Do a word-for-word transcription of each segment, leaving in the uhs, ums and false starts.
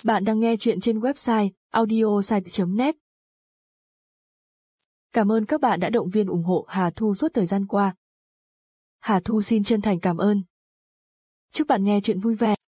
Bạn đang nghe chuyện trên website audiosite chấm net. Cảm ơn các bạn đã động viên ủng hộ Hà Thu suốt thời gian qua. Hà Thu xin chân thành cảm ơn. Chúc bạn nghe chuyện vui vẻ.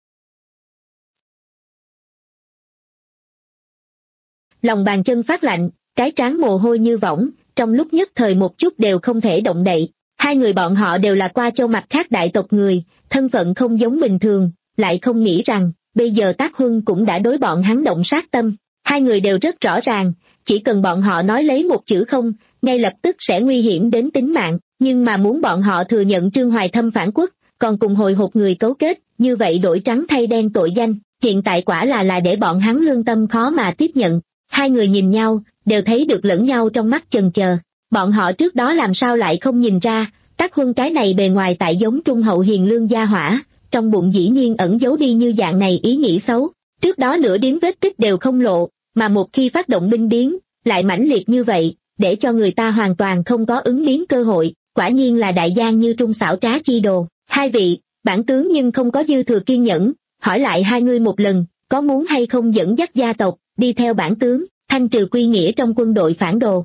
Lòng bàn chân phát lạnh, cái trán mồ hôi như võng, trong lúc nhất thời một chút đều không thể động đậy. Hai người bọn họ đều là qua châu mặt khác đại tộc người, thân phận không giống bình thường, lại không nghĩ rằng, bây giờ Tác Huân cũng đã đối bọn hắn động sát tâm. Hai người đều rất rõ ràng, chỉ cần bọn họ nói lấy một chữ không, ngay lập tức sẽ nguy hiểm đến tính mạng, nhưng mà muốn bọn họ thừa nhận Trương Hoài Thâm phản quốc, còn cùng hồi hộp người cấu kết, như vậy đổi trắng thay đen tội danh, hiện tại quả là là để bọn hắn lương tâm khó mà tiếp nhận. Hai người nhìn nhau, đều thấy được lẫn nhau trong mắt chần chờ. Bọn họ trước đó làm sao lại không nhìn ra, Tác Huân cái này bề ngoài tại giống trung hậu hiền lương gia hỏa, trong bụng dĩ nhiên ẩn giấu đi như dạng này ý nghĩ xấu. Trước đó nửa điểm vết tích đều không lộ, mà một khi phát động binh biến, lại mãnh liệt như vậy, để cho người ta hoàn toàn không có ứng biến cơ hội, quả nhiên là đại gian như trung xảo trá chi đồ. Hai vị, bản tướng nhưng không có dư thừa kiên nhẫn, hỏi lại hai ngươi một lần, có muốn hay không dẫn dắt gia tộc, đi theo bản tướng, thanh trừ quy nghĩa trong quân đội phản đồ.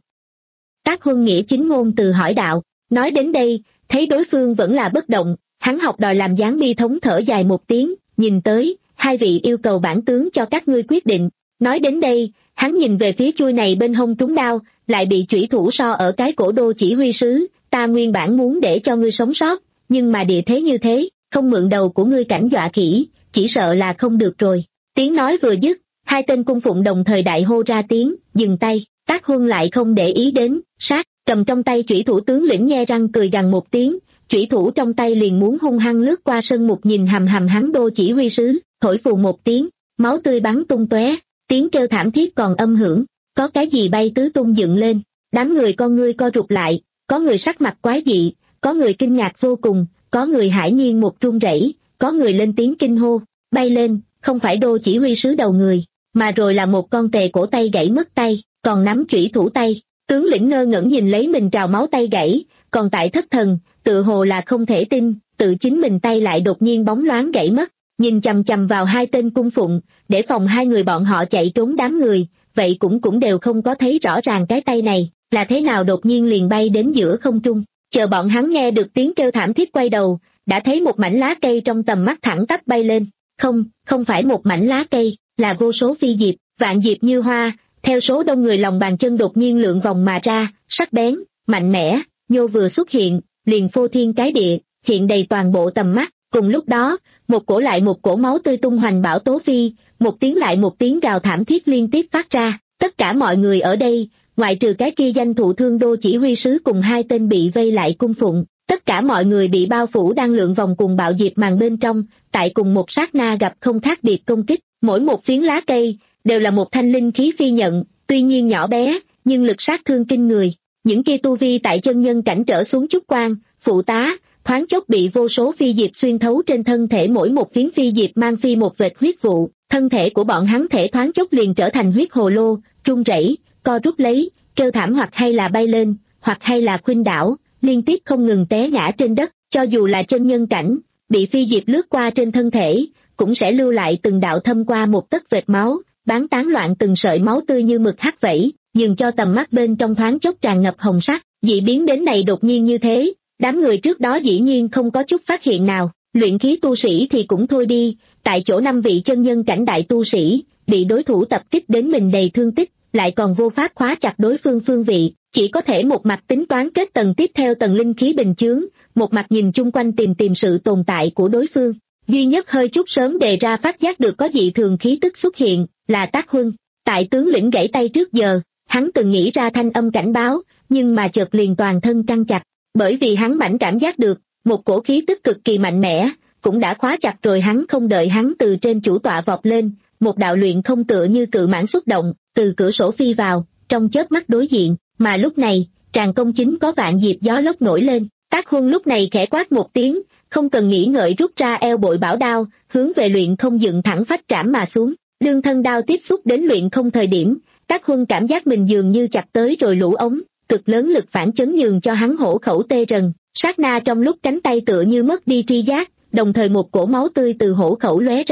Tác Huân nghĩa chính ngôn từ hỏi đạo, nói đến đây, thấy đối phương vẫn là bất động, hắn học đòi làm dáng bi thống thở dài một tiếng, nhìn tới, hai vị yêu cầu bản tướng cho các ngươi quyết định. Nói đến đây, hắn nhìn về phía chuôi này bên hông trúng đao, lại bị chủy thủ so ở cái cổ đô chỉ huy sứ, ta nguyên bản muốn để cho ngươi sống sót, nhưng mà địa thế như thế, không mượn đầu của ngươi cảnh dọa khỉ, chỉ sợ là không được rồi. Tiếng nói vừa dứt, hai tên cung phụng đồng thời đại hô ra tiếng, dừng tay. Tác Huân lại không để ý đến, sát, cầm trong tay chủy thủ tướng lĩnh nhe răng cười gằn một tiếng, chủy thủ trong tay liền muốn hung hăng lướt qua sân mục nhìn hầm hầm hắn đô chỉ huy sứ, thổi phù một tiếng, máu tươi bắn tung tóe, tiếng kêu thảm thiết còn âm hưởng, có cái gì bay tứ tung dựng lên, đám người con ngươi co rụt lại, có người sắc mặt quái dị, có người kinh ngạc vô cùng, có người hải nhiên một run rẩy, có người lên tiếng kinh hô, bay lên, không phải đô chỉ huy sứ đầu người, mà rồi là một con tề cổ tay gãy mất tay, còn nắm chủy thủ tay. Tướng lĩnh ngơ ngẩn nhìn lấy mình trào máu tay gãy, còn tại thất thần, tự hồ là không thể tin, tự chính mình tay lại đột nhiên bóng loáng gãy mất, nhìn chằm chằm vào hai tên cung phụng, để phòng hai người bọn họ chạy trốn đám người, vậy cũng cũng đều không có thấy rõ ràng cái tay này, là thế nào đột nhiên liền bay đến giữa không trung. Chờ bọn hắn nghe được tiếng kêu thảm thiết quay đầu, đã thấy một mảnh lá cây trong tầm mắt thẳng tắp bay lên, không, không phải một mảnh lá cây, là vô số phi diệp, vạn diệp như hoa. Theo số đông người lòng bàn chân đột nhiên lượn vòng mà ra, sắc bén, mạnh mẽ, nhô vừa xuất hiện, liền phô thiên cái địa, hiện đầy toàn bộ tầm mắt. Cùng lúc đó, một cổ lại một cổ máu tươi tung hoành bão tố phi, một tiếng lại một tiếng gào thảm thiết liên tiếp phát ra. Tất cả mọi người ở đây, ngoại trừ cái kia danh thụ thương đô chỉ huy sứ cùng hai tên bị vây lại cung phụng, tất cả mọi người bị bao phủ đang lượn vòng cùng bạo diệp màn bên trong, tại cùng một sát na gặp không khác biệt công kích, mỗi một phiến lá cây đều là một thanh linh khí phi nhận, tuy nhiên nhỏ bé, nhưng lực sát thương kinh người. Những kia tu vi tại chân nhân cảnh trở xuống chút quan, phụ tá, thoáng chốc bị vô số phi diệp xuyên thấu trên thân thể, mỗi một phiến phi diệp mang phi một vệt huyết vụ, thân thể của bọn hắn thể thoáng chốc liền trở thành huyết hồ lô, run rẩy, co rút lấy, kêu thảm hoặc hay là bay lên, hoặc hay là khuynh đảo, liên tiếp không ngừng té ngã trên đất. Cho dù là chân nhân cảnh, bị phi diệp lướt qua trên thân thể, cũng sẽ lưu lại từng đạo thâm qua một tấc vệt máu, bán tán loạn từng sợi máu tươi như mực hắt vẩy, dường cho tầm mắt bên trong thoáng chốc tràn ngập hồng sắc. Dị biến đến này đột nhiên như thế, đám người trước đó dĩ nhiên không có chút phát hiện nào, luyện khí tu sĩ thì cũng thôi đi, tại chỗ năm vị chân nhân cảnh đại tu sĩ, bị đối thủ tập kích đến mình đầy thương tích, lại còn vô pháp khóa chặt đối phương phương vị, chỉ có thể một mặt tính toán kết tầng tiếp theo tầng linh khí bình chướng, một mặt nhìn chung quanh tìm tìm sự tồn tại của đối phương. Duy nhất hơi chút sớm đề ra phát giác được có dị thường khí tức xuất hiện, là Tác Huân. Tại tướng lĩnh gãy tay trước giờ, hắn từng nghĩ ra thanh âm cảnh báo, nhưng mà chợt liền toàn thân căng chặt, bởi vì hắn mãnh cảm giác được, một cổ khí tức cực kỳ mạnh mẽ, cũng đã khóa chặt rồi hắn. Không đợi hắn từ trên chủ tọa vọt lên, một đạo luyện không tựa như cự mãng xuất động, từ cửa sổ phi vào, trong chớp mắt đối diện, mà lúc này, tràn công chính có vạn diệp gió lốc nổi lên. Tác Huân lúc này khẽ quát một tiếng, không cần nghĩ ngợi rút ra eo bội bảo đao, hướng về luyện không dựng thẳng phách trảm mà xuống. Đương thân đao tiếp xúc đến luyện không thời điểm, Tác Huân cảm giác mình dường như chặt tới rồi lũ ống, cực lớn lực phản chấn nhường cho hắn hổ khẩu tê rần. Sát na trong lúc cánh tay tựa như mất đi tri giác, đồng thời một cổ máu tươi từ hổ khẩu lóe ra.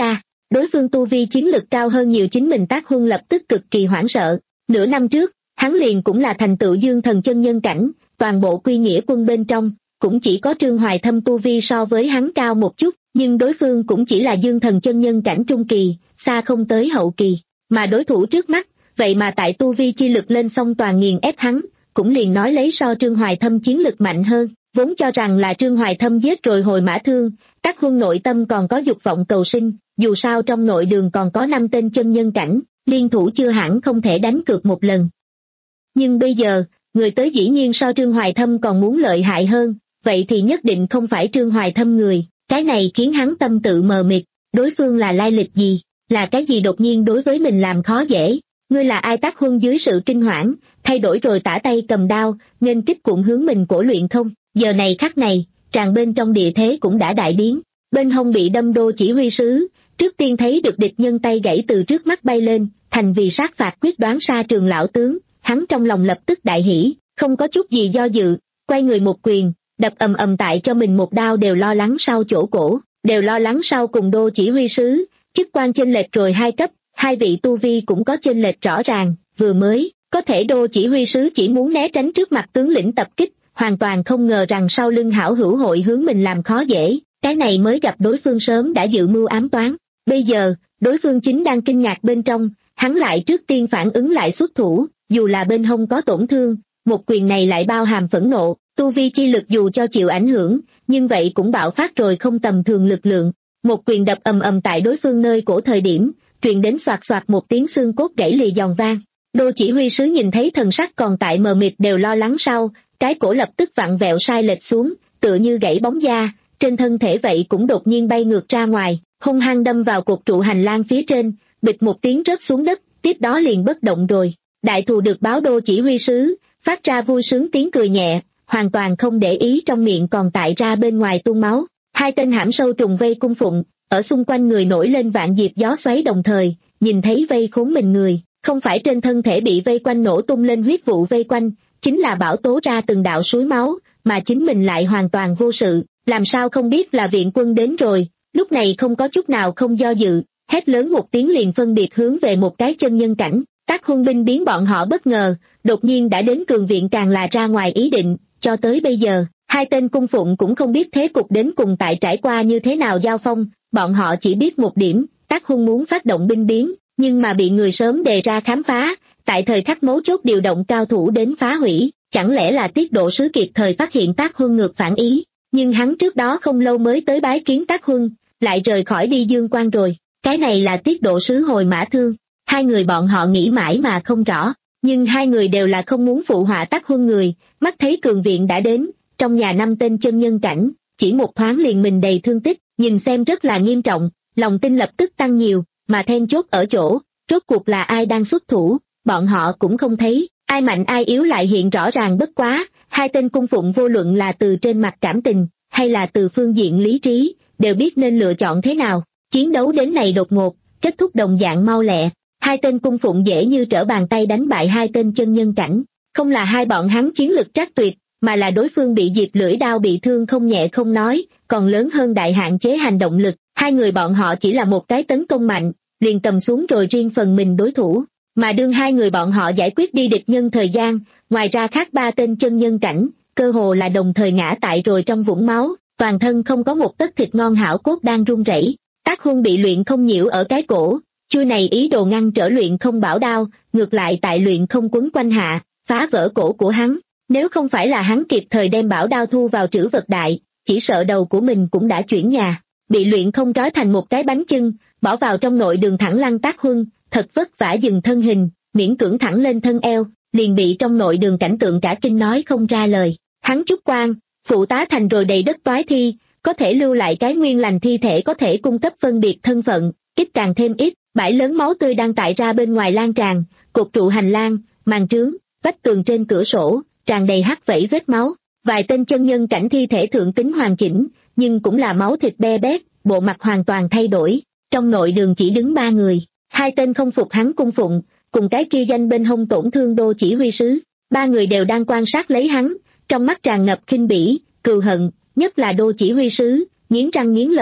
đối phương tu vi chiến lực cao hơn nhiều chính mình. Tác Huân lập tức cực kỳ hoảng sợ. Nửa năm trước, hắn liền cũng là thành tựu dương thần chân nhân cảnh, toàn bộ quy nghĩa quân bên trong, cũng chỉ có Trương Hoài Thâm tu vi so với hắn cao một chút, nhưng đối phương cũng chỉ là dương thần chân nhân cảnh trung kỳ, xa không tới hậu kỳ, mà đối thủ trước mắt, vậy mà tại tu vi chi lực lên song toàn nghiền ép hắn, cũng liền nói lấy so Trương Hoài Thâm chiến lực mạnh hơn, vốn cho rằng là Trương Hoài Thâm giết rồi hồi mã thương, Tác Huân nội tâm còn có dục vọng cầu sinh, dù sao trong nội đường còn có năm tên chân nhân cảnh, liên thủ chưa hẳn không thể đánh cược một lần. Nhưng bây giờ, người tới dĩ nhiên so Trương Hoài Thâm còn muốn lợi hại hơn, vậy thì nhất định không phải Trương Hoài Thâm người, cái này khiến hắn tâm tự mờ mịt, đối phương là lai lịch gì, là cái gì đột nhiên đối với mình làm khó dễ, ngươi là ai? Tác Huân dưới sự kinh hoảng, thay đổi rồi tả tay cầm đao, nghênh tiếp cuộn hướng mình cổ luyện không, giờ này khắc này, tràn bên trong địa thế cũng đã đại biến, bên hông bị đâm đô chỉ huy sứ, trước tiên thấy được địch nhân tay gãy từ trước mắt bay lên, thành vì sát phạt quyết đoán Sa Trường lão tướng, hắn trong lòng lập tức đại hỉ, không có chút gì do dự, quay người một quyền, đập ầm ầm tại cho mình một đao. Đều lo lắng sau chỗ cổ, đều lo lắng sau cùng đô chỉ huy sứ, chức quan chênh lệch rồi hai cấp, hai vị tu vi cũng có chênh lệch rõ ràng, vừa mới, có thể đô chỉ huy sứ chỉ muốn né tránh trước mặt tướng lĩnh tập kích, hoàn toàn không ngờ rằng sau lưng hảo hữu hội hướng mình làm khó dễ, cái này mới gặp đối phương sớm đã dự mưu ám toán, bây giờ, đối phương chính đang kinh ngạc bên trong, hắn lại trước tiên phản ứng lại xuất thủ, dù là bên hông có tổn thương, một quyền này lại bao hàm phẫn nộ, tu vi chi lực dù cho chịu ảnh hưởng, nhưng vậy cũng bạo phát rồi không tầm thường lực lượng, một quyền đập ầm ầm tại đối phương nơi cổ thời điểm, truyền đến xoạt xoạt một tiếng xương cốt gãy lì giòn vang. Đô chỉ huy sứ nhìn thấy thần sắc còn tại mờ mịt đều lo lắng sau, cái cổ lập tức vặn vẹo sai lệch xuống, tựa như gãy bóng da, trên thân thể vậy cũng đột nhiên bay ngược ra ngoài, hung hăng đâm vào cột trụ hành lang phía trên, bịch một tiếng rớt xuống đất, tiếp đó liền bất động rồi. Đại thù được báo đô chỉ huy sứ, phát ra vui sướng tiếng cười nhẹ, hoàn toàn không để ý trong miệng còn tại ra bên ngoài tuôn máu. Hai tên hãm sâu trùng vây cung phụng, ở xung quanh người nổi lên vạn diệp gió xoáy đồng thời, nhìn thấy vây khốn mình người, không phải trên thân thể bị vây quanh nổ tung lên huyết vụ vây quanh, chính là bão tố ra từng đạo suối máu, mà chính mình lại hoàn toàn vô sự, làm sao không biết là viện quân đến rồi, lúc này không có chút nào không do dự, hét lớn một tiếng liền phân biệt hướng về một cái chân nhân cảnh. Tác Huân binh biến bọn họ bất ngờ, đột nhiên đã đến cường viện càng là ra ngoài ý định, cho tới bây giờ, hai tên cung phụng cũng không biết thế cục đến cùng tại trải qua như thế nào giao phong, bọn họ chỉ biết một điểm, Tác Huân muốn phát động binh biến, nhưng mà bị người sớm đề ra khám phá, tại thời khắc mấu chốt điều động cao thủ đến phá hủy, chẳng lẽ là Tiết Độ sứ kịp thời phát hiện Tác Huân ngược phản ý, nhưng hắn trước đó không lâu mới tới bái kiến Tác Huân, lại rời khỏi đi Dương Quan rồi, cái này là Tiết Độ sứ hồi mã thương. Hai người bọn họ nghĩ mãi mà không rõ, nhưng hai người đều là không muốn phụ họa Tác Huân người, mắt thấy cường viện đã đến, trong nhà năm tên chân nhân cảnh, chỉ một thoáng liền mình đầy thương tích, nhìn xem rất là nghiêm trọng, lòng tin lập tức tăng nhiều, mà then chốt ở chỗ, rốt cuộc là ai đang xuất thủ, bọn họ cũng không thấy, ai mạnh ai yếu lại hiện rõ ràng bất quá, hai tên cung phụng vô luận là từ trên mặt cảm tình, hay là từ phương diện lý trí, đều biết nên lựa chọn thế nào, chiến đấu đến này đột ngột, kết thúc đồng dạng mau lẹ. Hai tên cung phụng dễ như trở bàn tay đánh bại hai tên chân nhân cảnh, không là hai bọn hắn chiến lực trác tuyệt, mà là đối phương bị diệt lưỡi đao bị thương không nhẹ không nói, còn lớn hơn đại hạn chế hành động lực, hai người bọn họ chỉ là một cái tấn công mạnh, liền cầm xuống rồi riêng phần mình đối thủ, mà đương hai người bọn họ giải quyết đi địch nhân thời gian, ngoài ra khác ba tên chân nhân cảnh, cơ hồ là đồng thời ngã tại rồi trong vũng máu, toàn thân không có một tấc thịt ngon hảo cốt đang run rẩy. Tác Huân bị luyện không nhiễu ở cái cổ. Chui này ý đồ ngăn trở luyện không bảo đao, ngược lại tại luyện không quấn quanh hạ, phá vỡ cổ của hắn. Nếu không phải là hắn kịp thời đem bảo đao thu vào trữ vật đại, chỉ sợ đầu của mình cũng đã chuyển nhà. Bị luyện không trói thành một cái bánh chưng, bỏ vào trong nội đường thẳng lăng Tác Huân, thật vất vả dừng thân hình, miễn cưỡng thẳng lên thân eo, liền bị trong nội đường cảnh tượng cả kinh nói không ra lời. Hắn chúc quan, phụ tá thành rồi đầy đất toái thi, có thể lưu lại cái nguyên lành thi thể có thể cung cấp phân biệt thân phận, ít càng thêm ít. Bãi lớn máu tươi đang tại ra bên ngoài lan tràn, cột trụ hành lang, màn trướng, vách tường trên cửa sổ, tràn đầy hắc vẫy vết máu. Vài tên chân nhân cảnh thi thể thượng tính hoàn chỉnh, nhưng cũng là máu thịt be bét, bộ mặt hoàn toàn thay đổi. Trong nội đường chỉ đứng ba người, hai tên không phục hắn cung phụng, cùng cái kia danh bên hông tổn thương đô chỉ huy sứ. Ba người đều đang quan sát lấy hắn, trong mắt tràn ngập khinh bỉ, cừu hận, nhất là đô chỉ huy sứ, nghiến răng nghiến lợi,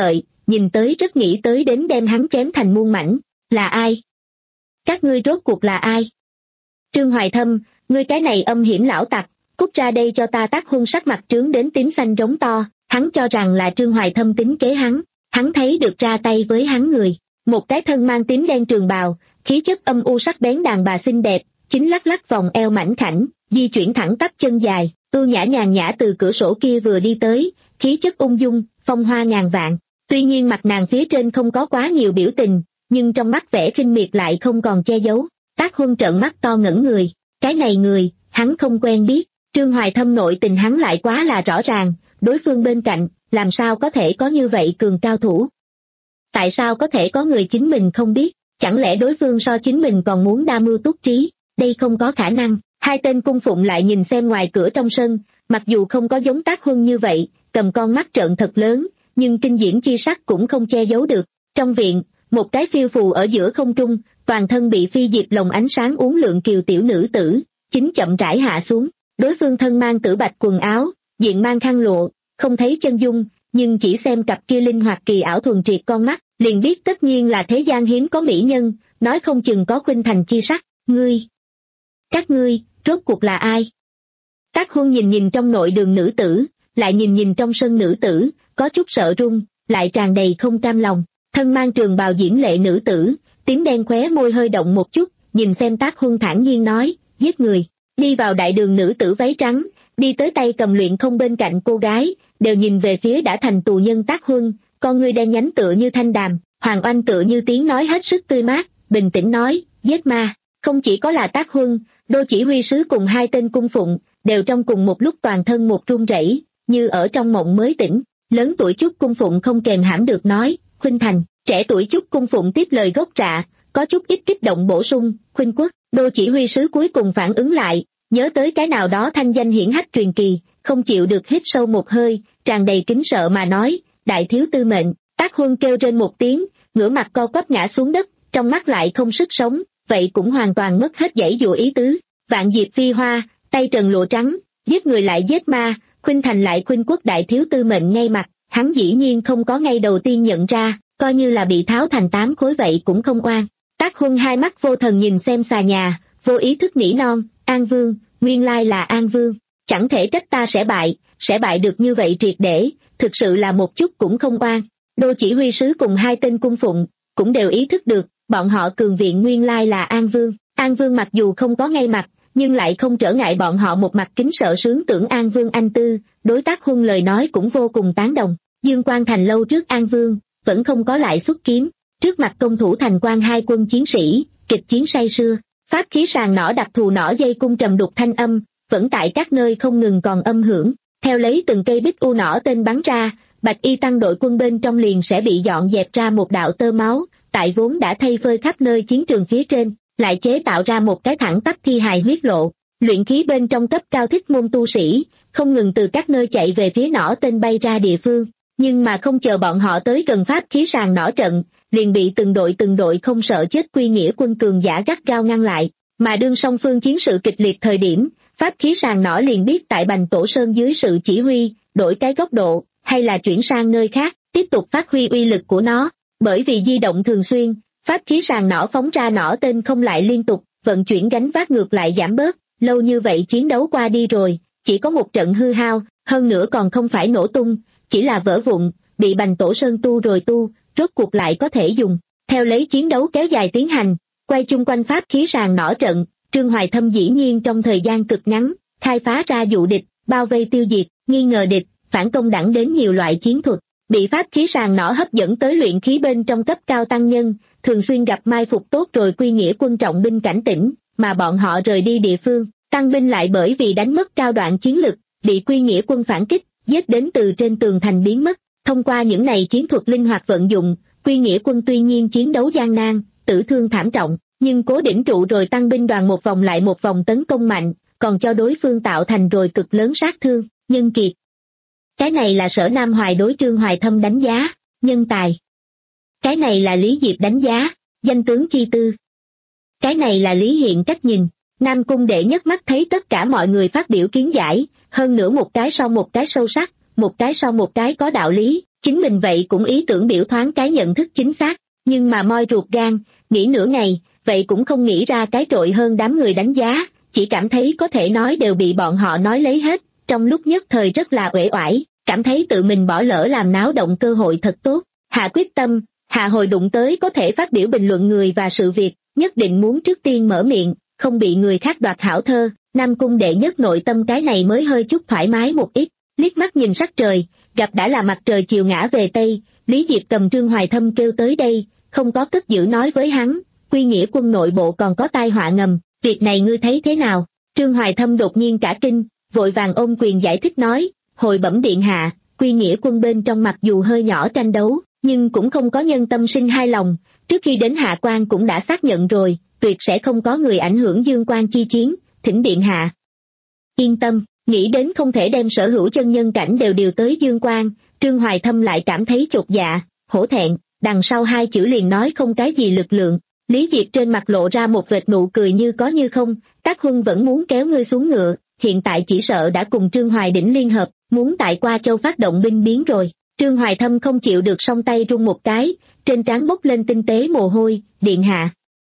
nhìn tới rất nghĩ tới đến đem hắn chém thành muôn mảnh. Là ai? Các ngươi rốt cuộc là ai? Trương Hoài Thâm, ngươi cái này âm hiểm lão tặc, cút ra đây cho ta. Tác Huân sắc mặt trướng đến tím xanh rống to, hắn cho rằng là Trương Hoài Thâm tính kế hắn, hắn thấy được ra tay với hắn người. Một cái thân mang tím đen trường bào, khí chất âm u sắc bén đàn bà xinh đẹp, chính lắc lắc vòng eo mảnh khảnh, di chuyển thẳng tắp chân dài, ưu nhã nhàn nhã từ cửa sổ kia vừa đi tới, khí chất ung dung, phong hoa ngàn vạn. Tuy nhiên mặt nàng phía trên không có quá nhiều biểu tình, nhưng trong mắt vẻ khinh miệt lại không còn che giấu. Tác Huân trợn mắt to ngẩn người, cái này người, hắn không quen biết. Trương Hoài Thâm nội tình hắn lại quá là rõ ràng, đối phương bên cạnh, làm sao có thể có như vậy cường cao thủ? Tại sao có thể có người chính mình không biết? Chẳng lẽ đối phương so chính mình còn muốn đa mưu túc trí? Đây không có khả năng. Hai tên cung phụng lại nhìn xem ngoài cửa trong sân, mặc dù không có giống Tác Huân như vậy, cầm con mắt trợn thật lớn, nhưng kinh diễm chi sắc cũng không che giấu được. Trong viện, một cái phiêu phù ở giữa không trung, toàn thân bị phi diệp lồng ánh sáng uốn lượn kiều tiểu nữ tử, chính chậm rãi hạ xuống. Đối phương thân mang tử bạch quần áo, diện mang khăn lụa, không thấy chân dung, nhưng chỉ xem cặp kia linh hoạt kỳ ảo thuần triệt con mắt, liền biết tất nhiên là thế gian hiếm có mỹ nhân, nói không chừng có khuynh thành chi sắc. Ngươi, các ngươi, rốt cuộc là ai? Tác Huân nhìn nhìn trong nội đường nữ tử, lại nhìn nhìn trong sân nữ tử, có chút sợ run, lại tràn đầy không cam lòng. Thân mang trường bào diễm lệ nữ tử, tím đen khóe môi hơi động một chút, nhìn xem Tác Huân thản nhiên nói, giết người. Đi vào đại đường nữ tử váy trắng, đi tới tay cầm luyện không bên cạnh cô gái, đều nhìn về phía đã thành tù nhân Tác Huân, con ngươi đen nhánh tựa như thanh đàm. Hoàng Oanh tựa như tiếng nói hết sức tươi mát, bình tĩnh nói, giết ma. Không chỉ có là Tác Huân, Đô chỉ huy sứ cùng hai tên cung phụng, đều trong cùng một lúc toàn thân một run rẩy, như ở trong mộng mới tỉnh. Lớn tuổi chút cung phụng không kềm hãm được nói, Khuynh Thành. Trẻ tuổi chút cung phụng tiếp lời gốc rạ, có chút ít kích động bổ sung, Khuynh Quốc. Đô chỉ huy sứ cuối cùng phản ứng lại, nhớ tới cái nào đó thanh danh hiển hách truyền kỳ, không chịu được hít sâu một hơi, tràn đầy kính sợ mà nói, đại thiếu tư mệnh. Tác Huân kêu trên một tiếng, ngửa mặt co quắp ngã xuống đất, trong mắt lại không sức sống, vậy cũng hoàn toàn mất hết dãy dụa ý tứ. Vạn diệp phi hoa, tay trần lụa trắng, giết người lại giết ma, Khuynh Thành lại Khuynh Quốc đại thiếu tư mệnh ngay mặt, hắn dĩ nhiên không có ngay đầu tiên nhận ra, coi như là bị tháo thành tám khối vậy cũng không oan. Tác Huân hai mắt vô thần nhìn xem xà nhà, vô ý thức nỉ non, An Vương, nguyên lai là An Vương, chẳng thể trách ta sẽ bại, sẽ bại được như vậy triệt để, thực sự là một chút cũng không oan. Đô chỉ huy sứ cùng hai tên cung phụng, cũng đều ý thức được, bọn họ cường viện nguyên lai là An Vương. An Vương mặc dù không có ngay mặt, nhưng lại không trở ngại bọn họ một mặt kính sợ sướng tưởng An Vương anh tư, đối Tác Huân lời nói cũng vô cùng tán đồng. Dương Quan thành lâu trước An Vương, vẫn không có lại xuất kiếm, trước mặt công thủ thành quan hai quân chiến sĩ, kịch chiến say sưa, pháp khí sàng nỏ đặc thù nỏ dây cung trầm đục thanh âm, vẫn tại các nơi không ngừng còn âm hưởng, theo lấy từng cây bích u nỏ tên bắn ra, bạch y tăng đội quân bên trong liền sẽ bị dọn dẹp ra một đạo tơ máu, tại vốn đã thây phơi khắp nơi chiến trường phía trên, lại chế tạo ra một cái thẳng tắp thi hài huyết lộ. Luyện khí bên trong cấp cao thích môn tu sĩ, không ngừng từ các nơi chạy về phía nỏ tên bay ra địa phương, nhưng mà không chờ bọn họ tới gần pháp khí sàng nỏ trận, liền bị từng đội từng đội không sợ chết quy nghĩa quân cường giả gắt gao ngăn lại, mà đương song phương chiến sự kịch liệt thời điểm, pháp khí sàng nỏ liền biết tại Bành Tổ Sơn dưới sự chỉ huy, đổi cái góc độ, hay là chuyển sang nơi khác, tiếp tục phát huy uy lực của nó, bởi vì di động thường xuyên, pháp khí sàng nỏ phóng ra nỏ tên không lại liên tục, vận chuyển gánh vác ngược lại giảm bớt, lâu như vậy chiến đấu qua đi rồi, chỉ có một trận hư hao, hơn nữa còn không phải nổ tung, chỉ là vỡ vụn, bị Bành Tổ Sơn tu rồi tu, rốt cuộc lại có thể dùng. Theo lấy chiến đấu kéo dài tiến hành, quay chung quanh pháp khí sàng nỏ trận, Trương Hoài Thâm dĩ nhiên trong thời gian cực ngắn, khai phá ra dụ địch, bao vây tiêu diệt, nghi ngờ địch, phản công đẳng đến nhiều loại chiến thuật, bị pháp khí sàng nỏ hấp dẫn tới luyện khí bên trong cấp cao tăng nhân, thường xuyên gặp mai phục tốt rồi quy nghĩa quân trọng binh cảnh tỉnh, mà bọn họ rời đi địa phương, tăng binh lại bởi vì đánh mất cao đoạn chiến lực, bị quy nghĩa quân phản kích, giết đến từ trên tường thành biến mất. Thông qua những này chiến thuật linh hoạt vận dụng, quy nghĩa quân tuy nhiên chiến đấu gian nan, tử thương thảm trọng, nhưng cố đỉnh trụ rồi tăng binh đoàn một vòng lại một vòng tấn công mạnh, còn cho đối phương tạo thành rồi cực lớn sát thương, nhân kiệt. Cái này là Sở Nam Hoài đối Trương Hoài Thâm đánh giá, nhân tài. Cái này là Lý Diệp đánh giá, danh tướng chi tư. Cái này là Lý Hiện cách nhìn. Nam Cung Đệ nhất mắt thấy tất cả mọi người phát biểu kiến giải, hơn nữa một cái sau một cái sâu sắc, một cái sau một cái có đạo lý, chính mình vậy cũng ý tưởng biểu thoáng cái nhận thức chính xác, nhưng mà moi ruột gan, nghĩ nửa ngày, vậy cũng không nghĩ ra cái trội hơn đám người đánh giá, chỉ cảm thấy có thể nói đều bị bọn họ nói lấy hết, trong lúc nhất thời rất là uể oải, cảm thấy tự mình bỏ lỡ làm náo động cơ hội thật tốt, hạ quyết tâm, hạ hồi đụng tới có thể phát biểu bình luận người và sự việc, nhất định muốn trước tiên mở miệng, không bị người khác đoạt hảo thơ, Nam Cung đệ nhất nội tâm cái này mới hơi chút thoải mái một ít, liếc mắt nhìn sắc trời, gặp đã là mặt trời chiều ngã về Tây, Lý Diệp cầm Trương Hoài Thâm kêu tới đây, không có cất giữ nói với hắn, Quy Nghĩa quân nội bộ còn có tai họa ngầm, việc này ngươi thấy thế nào? Trương Hoài Thâm đột nhiên cả kinh, vội vàng ôm quyền giải thích nói, hồi bẩm điện hạ, Quy Nghĩa quân bên trong mặc dù hơi nhỏ tranh đấu, nhưng cũng không có nhân tâm sinh hai lòng, trước khi đến Hạ Quan cũng đã xác nhận rồi, tuyệt sẽ không có người ảnh hưởng Dương Quan chi chiến, thỉnh điện hạ yên tâm. Nghĩ đến không thể đem sở hữu chân nhân cảnh đều điều tới Dương Quan, Trương Hoài Thâm lại cảm thấy chột dạ, hổ thẹn, đằng sau hai chữ liền nói không cái gì lực lượng. Lý Diệp trên mặt lộ ra một vệt nụ cười như có như không, Tác Huân vẫn muốn kéo ngươi xuống ngựa, hiện tại chỉ sợ đã cùng Trương Hoài Đỉnh liên hợp, muốn tại Qua Châu phát động binh biến rồi. Trương Hoài Thâm không chịu được song tay rung một cái, trên trán bốc lên tinh tế mồ hôi, điện hạ.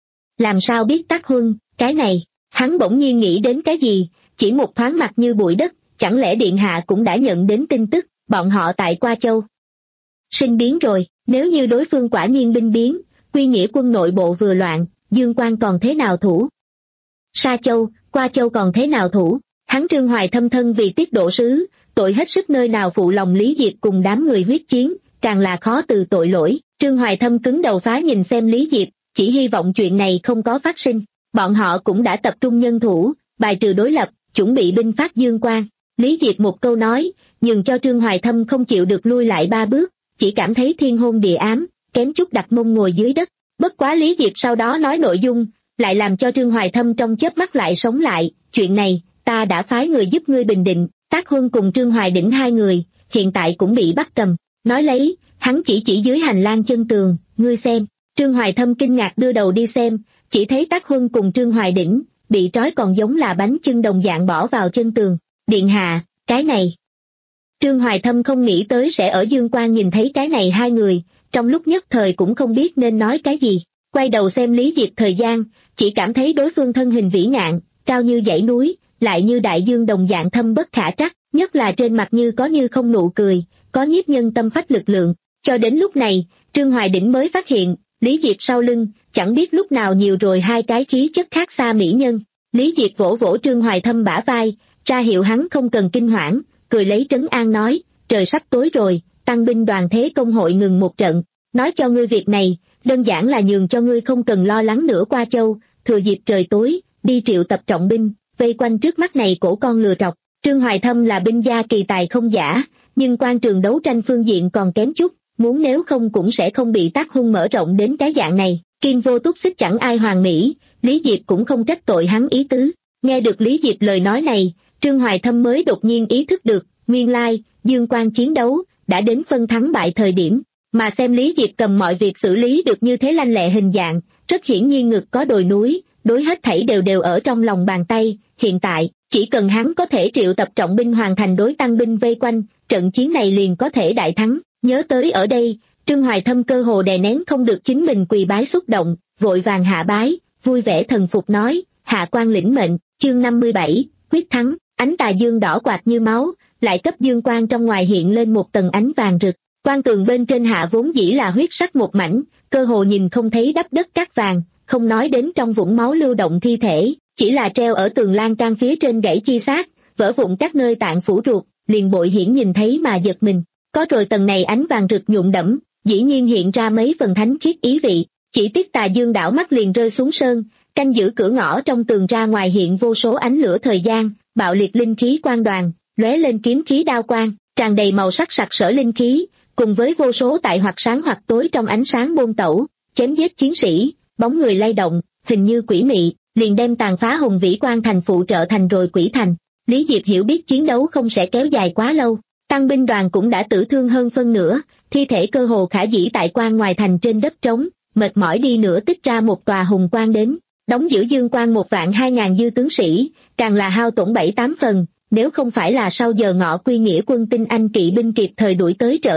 Làm sao biết Tác Huân, cái này, hắn bỗng nhiên nghĩ đến cái gì, chỉ một thoáng mặt như bụi đất, chẳng lẽ điện hạ cũng đã nhận đến tin tức, bọn họ tại Qua Châu sinh biến rồi, nếu như đối phương quả nhiên binh biến, Quy Nghĩa quân nội bộ vừa loạn, Dương Quan còn thế nào thủ? Sa Châu, Qua Châu còn thế nào thủ? Hắn Trương Hoài Thâm thân vì tiết độ sứ, tội hết sức nơi nào phụ lòng Lý Diệp cùng đám người huyết chiến, càng là khó từ tội lỗi. Trương Hoài Thâm cứng đầu phá nhìn xem Lý Diệp, chỉ hy vọng chuyện này không có phát sinh. Bọn họ cũng đã tập trung nhân thủ, bài trừ đối lập, chuẩn bị binh phát Dương Quan. Lý Diệp một câu nói, nhưng cho Trương Hoài Thâm không chịu được lui lại ba bước, chỉ cảm thấy thiên hôn địa ám, kém chút đặt mông ngồi dưới đất. Bất quá Lý Diệp sau đó nói nội dung, lại làm cho Trương Hoài Thâm trong chớp mắt lại sống lại, chuyện này, ta đã phái người giúp ngươi bình định, Tác Huân cùng Trương Hoài Đỉnh hai người, hiện tại cũng bị bắt cầm. Nói lấy, hắn chỉ chỉ dưới hành lang chân tường, ngươi xem. Trương Hoài Thâm kinh ngạc đưa đầu đi xem, chỉ thấy Tác Huân cùng Trương Hoài Đỉnh, bị trói còn giống là bánh chưng đồng dạng bỏ vào chân tường. Điện hạ, cái này. Trương Hoài Thâm không nghĩ tới sẽ ở Dương Quan nhìn thấy cái này hai người, trong lúc nhất thời cũng không biết nên nói cái gì. Quay đầu xem Lý Diệp thời gian, chỉ cảm thấy đối phương thân hình vĩ ngạn, cao như dãy núi, lại như đại dương đồng dạng thâm bất khả trắc, nhất là trên mặt như có như không nụ cười, có nhiếp nhân tâm phách lực lượng. Cho đến lúc này, Trương Hoài Đỉnh mới phát hiện, Lý Diệp sau lưng, chẳng biết lúc nào nhiều rồi hai cái khí chất khác xa mỹ nhân. Lý Diệp vỗ vỗ Trương Hoài Thâm bả vai, ra hiệu hắn không cần kinh hoảng, cười lấy trấn an nói, trời sắp tối rồi, tăng binh đoàn thế công hội ngừng một trận, nói cho ngươi việc này, đơn giản là nhường cho ngươi không cần lo lắng nữa Qua Châu, thừa dịp trời tối, đi triệu tập trọng binh, vây quanh trước mắt này cổ con lừa trọc. Trương Hoài Thâm là binh gia kỳ tài không giả, nhưng quan trường đấu tranh phương diện còn kém chút, muốn nếu không cũng sẽ không bị Tác Huân mở rộng đến cái dạng này. Kim vô túc xích chẳng ai hoàn mỹ, Lý Diệp cũng không trách tội hắn ý tứ. Nghe được Lý Diệp lời nói này, Trương Hoài Thâm mới đột nhiên ý thức được, nguyên lai, Dương Quan chiến đấu, đã đến phân thắng bại thời điểm, mà xem Lý Diệp cầm mọi việc xử lý được như thế lanh lẹ hình dạng, rất hiển nhiên ngực có đồi núi, đối hết thảy đều đều ở trong lòng bàn tay, hiện tại, chỉ cần hắn có thể triệu tập trọng binh hoàn thành đối tăng binh vây quanh, trận chiến này liền có thể đại thắng. Nhớ tới ở đây, Trương Hoài Thâm cơ hồ đè nén không được chính mình quỳ bái xúc động, vội vàng hạ bái, vui vẻ thần phục nói, hạ quan lĩnh mệnh, chương năm mươi bảy, quyết thắng, ánh tà dương đỏ quạt như máu, lại cấp dương quang trong ngoài hiện lên một tầng ánh vàng rực, quan tường bên trên hạ vốn dĩ là huyết sắc một mảnh, cơ hồ nhìn không thấy đắp đất cát vàng, không nói đến trong vũng máu lưu động thi thể, chỉ là treo ở tường lan can phía trên gãy chi xác, vỡ vụn các nơi tạng phủ ruột, liền bội hiển nhìn thấy mà giật mình. Có rồi tầng này ánh vàng rực nhuộm đẫm, dĩ nhiên hiện ra mấy phần thánh khiết ý vị, chỉ tiếc tà dương đảo mắt liền rơi xuống sơn, canh giữ cửa ngõ trong tường ra ngoài hiện vô số ánh lửa thời gian, bạo liệt linh khí quang đoàn, lóe lên kiếm khí đao quang, tràn đầy màu sắc sặc sỡ linh khí, cùng với vô số tại hoặc sáng hoặc tối trong ánh sáng bôn tẩu, chém giết chiến sĩ, bóng người lay động, hình như quỷ mị, liền đem tàn phá hùng vĩ quan thành phụ trợ thành rồi quỷ thành. Lý Diệp hiểu biết chiến đấu không sẽ kéo dài quá lâu. Tăng binh đoàn cũng đã tử thương hơn phân nửa, thi thể cơ hồ khả dĩ tại quan ngoài thành trên đất trống, mệt mỏi đi nữa tích ra một tòa hùng quan đến, đóng giữ Dương Quan một vạn hai ngàn dư tướng sĩ, càng là hao tổn bảy tám phần, nếu không phải là sau giờ ngọ Quy Nghĩa quân tinh anh kỵ binh kịp thời đuổi tới trợ giúp,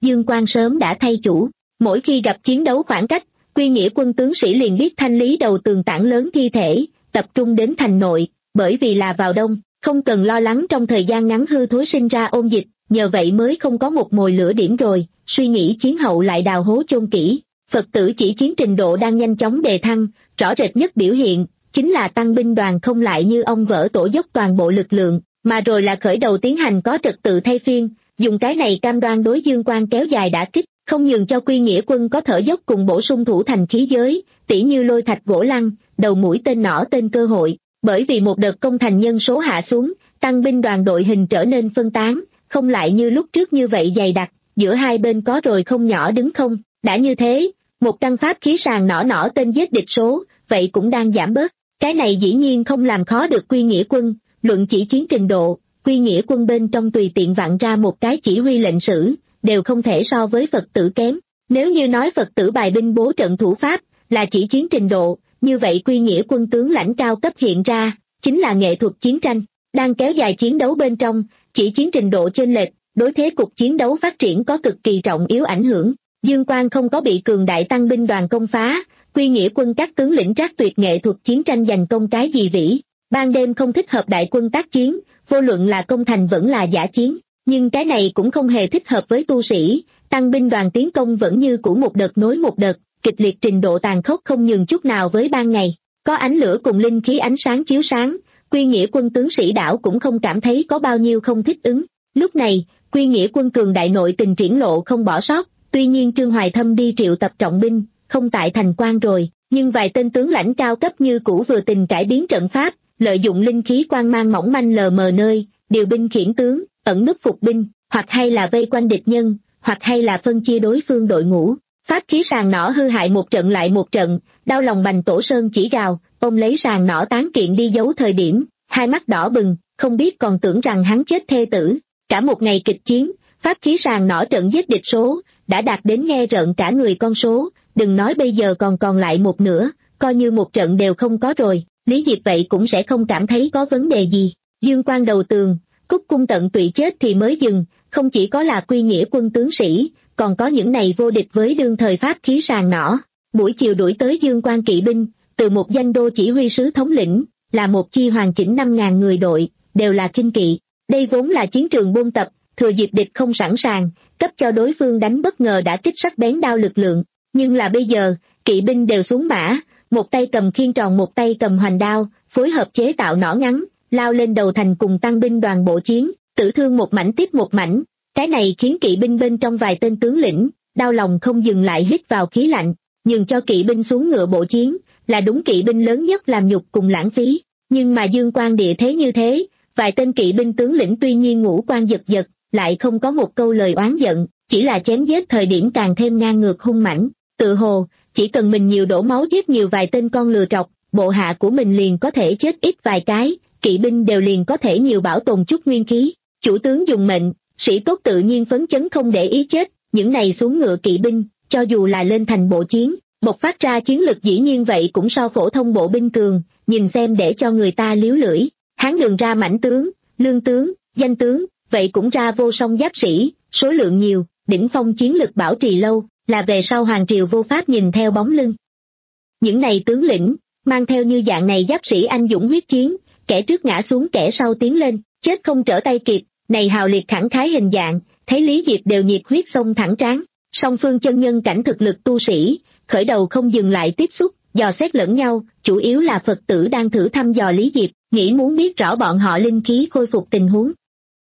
Dương Quang sớm đã thay chủ. Mỗi khi gặp chiến đấu khoảng cách, Quy Nghĩa quân tướng sĩ liền biết thanh lý đầu tường tảng lớn thi thể, tập trung đến thành nội, bởi vì là vào đông, không cần lo lắng trong thời gian ngắn hư thối sinh ra ôn dịch, nhờ vậy mới không có một mồi lửa điểm rồi, suy nghĩ chiến hậu lại đào hố chôn kỹ. Phật tử chỉ chiến trình độ đang nhanh chóng đề thăng, rõ rệt nhất biểu hiện, chính là tăng binh đoàn không lại như ông vỡ tổ dốc toàn bộ lực lượng, mà rồi là khởi đầu tiến hành có trật tự thay phiên, dùng cái này cam đoan đối Dương Quang kéo dài đả kích, không nhường cho Quy Nghĩa quân có thở dốc cùng bổ sung thủ thành khí giới, tỉ như lôi thạch gỗ lăng, đầu mũi tên nỏ tên cơ hội, bởi vì một đợt công thành nhân số hạ xuống, tăng binh đoàn đội hình trở nên phân tán, không lại như lúc trước như vậy dày đặc, giữa hai bên có rồi không nhỏ đứng không, đã như thế, một căn pháp khí sàng nỏ nỏ tên giết địch số, vậy cũng đang giảm bớt, cái này dĩ nhiên không làm khó được Quy Nghĩa quân, luận chỉ chiến trình độ, Quy Nghĩa quân bên trong tùy tiện vặn ra một cái chỉ huy lệnh sử, đều không thể so với Phật tử kém, nếu như nói Phật tử bài binh bố trận thủ pháp, là chỉ chiến trình độ, như vậy Quy Nghĩa quân tướng lãnh cao cấp hiện ra, chính là nghệ thuật chiến tranh, đang kéo dài chiến đấu bên trong, chỉ chiến trình độ chênh lệch, đối thế cục chiến đấu phát triển có cực kỳ trọng yếu ảnh hưởng. Dương Quang không có bị cường đại tăng binh đoàn công phá, Quy Nghĩa quân các tướng lĩnh trác tuyệt nghệ thuật chiến tranh giành công cái gì vĩ, ban đêm không thích hợp đại quân tác chiến, vô luận là công thành vẫn là giả chiến, nhưng cái này cũng không hề thích hợp với tu sĩ, tăng binh đoàn tiến công vẫn như cũ một đợt nối một đợt, kịch liệt trình độ tàn khốc không nhường chút nào với ban ngày, có ánh lửa cùng linh khí ánh sáng chiếu sáng, Quy Nghĩa quân tướng sĩ đảo cũng không cảm thấy có bao nhiêu không thích ứng. Lúc này, Quy Nghĩa quân cường đại nội tình triển lộ không bỏ sót, tuy nhiên Trương Hoài Thâm đi triệu tập trọng binh, không tại thành quan rồi, nhưng vài tên tướng lãnh cao cấp như cũ vừa tình cải biến trận pháp, lợi dụng linh khí quang mang mỏng manh lờ mờ nơi, điều binh khiển tướng, ẩn núp phục binh, hoặc hay là vây quanh địch nhân, hoặc hay là phân chia đối phương đội ngũ. Pháp khí sàng nỏ hư hại một trận lại một trận, đau lòng Bành Tổ Sơn chỉ gào, ôm lấy sàng nỏ tán kiện đi giấu thời điểm, hai mắt đỏ bừng, không biết còn tưởng rằng hắn chết thê tử. Cả một ngày kịch chiến, pháp khí sàng nỏ trận giết địch số, đã đạt đến nghe rợn cả người con số, đừng nói bây giờ còn còn lại một nửa, coi như một trận đều không có rồi, Lý Diệp vậy cũng sẽ không cảm thấy có vấn đề gì. Dương Quang đầu tường, cúc cung tận tụy chết thì mới dừng, không chỉ có là Quy Nghĩa quân tướng sĩ, còn có những này vô địch với đương thời pháp khí sàng nỏ. Buổi chiều đuổi tới Dương Quang kỵ binh, từ một danh đô chỉ huy sứ thống lĩnh, là một chi hoàn chỉnh năm ngàn người đội, đều là kinh kỵ. Đây vốn là chiến trường buôn tập, thừa dịp địch không sẵn sàng, cấp cho đối phương đánh bất ngờ đã kích sắc bén đao lực lượng. Nhưng là bây giờ, kỵ binh đều xuống mã, một tay cầm khiên tròn một tay cầm hoành đao, phối hợp chế tạo nỏ ngắn, lao lên đầu thành cùng tăng binh đoàn bộ chiến, tử thương một mảnh tiếp một mảnh. Cái này khiến kỵ binh bên trong vài tên tướng lĩnh, đau lòng không dừng lại hít vào khí lạnh, nhường cho kỵ binh xuống ngựa bộ chiến, là đúng kỵ binh lớn nhất làm nhục cùng lãng phí. Nhưng mà Dương Quang địa thế như thế, vài tên kỵ binh tướng lĩnh tuy nhiên ngũ quan giật giật, lại không có một câu lời oán giận, chỉ là chém giết thời điểm càng thêm ngang ngược hung mãnh. Tự hồ, chỉ cần mình nhiều đổ máu giết nhiều vài tên con lừa trọc, bộ hạ của mình liền có thể chết ít vài cái, kỵ binh đều liền có thể nhiều bảo tồn chút nguyên khí. Chủ tướng dùng mệnh, sĩ tốt tự nhiên phấn chấn không để ý chết, những này xuống ngựa kỵ binh, cho dù là lên thành bộ chiến, bộc phát ra chiến lực dĩ nhiên vậy cũng so phổ thông bộ binh cường, nhìn xem để cho người ta liếu lưỡi. Hán đường ra mãnh tướng, lương tướng, danh tướng, vậy cũng ra vô song giáp sĩ, số lượng nhiều, đỉnh phong chiến lực bảo trì lâu, là về sau hoàng triều vô pháp nhìn theo bóng lưng. Những này tướng lĩnh, mang theo như dạng này giáp sĩ anh dũng huyết chiến, kẻ trước ngã xuống kẻ sau tiến lên, chết không trở tay kịp, này hào liệt khẳng khái hình dạng, thấy Lý Diệp đều nhiệt huyết sông thẳng trán. Song phương chân nhân cảnh thực lực tu sĩ, khởi đầu không dừng lại tiếp xúc, dò xét lẫn nhau, chủ yếu là Phật tử đang thử thăm dò Lý Diệp, nghĩ muốn biết rõ bọn họ linh khí khôi phục tình huống.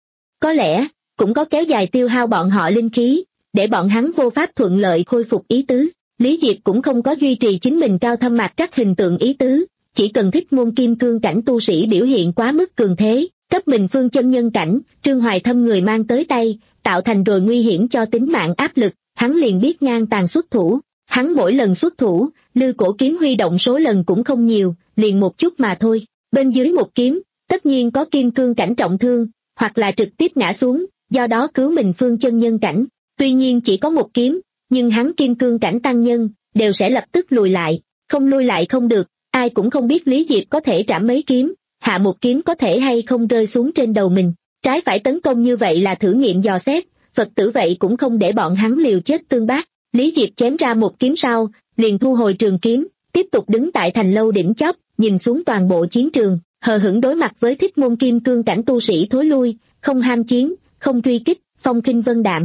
Có lẽ, cũng có kéo dài tiêu hao bọn họ linh khí, để bọn hắn vô pháp thuận lợi khôi phục ý tứ. Lý Diệp cũng không có duy trì chính mình cao thâm mạc trắc hình tượng ý tứ, chỉ cần thích môn kim cương cảnh tu sĩ biểu hiện quá mức cường thế, cấp mình phương chân nhân cảnh, Trương Hoài Thâm người mang tới tay, tạo thành rồi nguy hiểm cho tính mạng áp lực, hắn liền biết ngang tàn xuất thủ. Hắn mỗi lần xuất thủ, lư cổ kiếm huy động số lần cũng không nhiều, liền một chút mà thôi. Bên dưới một kiếm, tất nhiên có kim cương cảnh trọng thương, hoặc là trực tiếp ngã xuống, do đó cứu mình phương chân nhân cảnh. Tuy nhiên chỉ có một kiếm, nhưng hắn kim cương cảnh tăng nhân, đều sẽ lập tức lùi lại. Không lùi lại không được, ai cũng không biết Lý Diệp có thể trảm mấy kiếm, hạ một kiếm có thể hay không rơi xuống trên đầu mình. Trái phải tấn công như vậy là thử nghiệm dò xét, Phật tử vậy cũng không để bọn hắn liều chết tương bác. Lý Diệp chém ra một kiếm sau, liền thu hồi trường kiếm, tiếp tục đứng tại thành lâu đỉnh chóp, nhìn xuống toàn bộ chiến trường, hờ hững đối mặt với Thích Môn Kim Cương cảnh tu sĩ thối lui, không ham chiến, không truy kích, phong khinh vân đạm.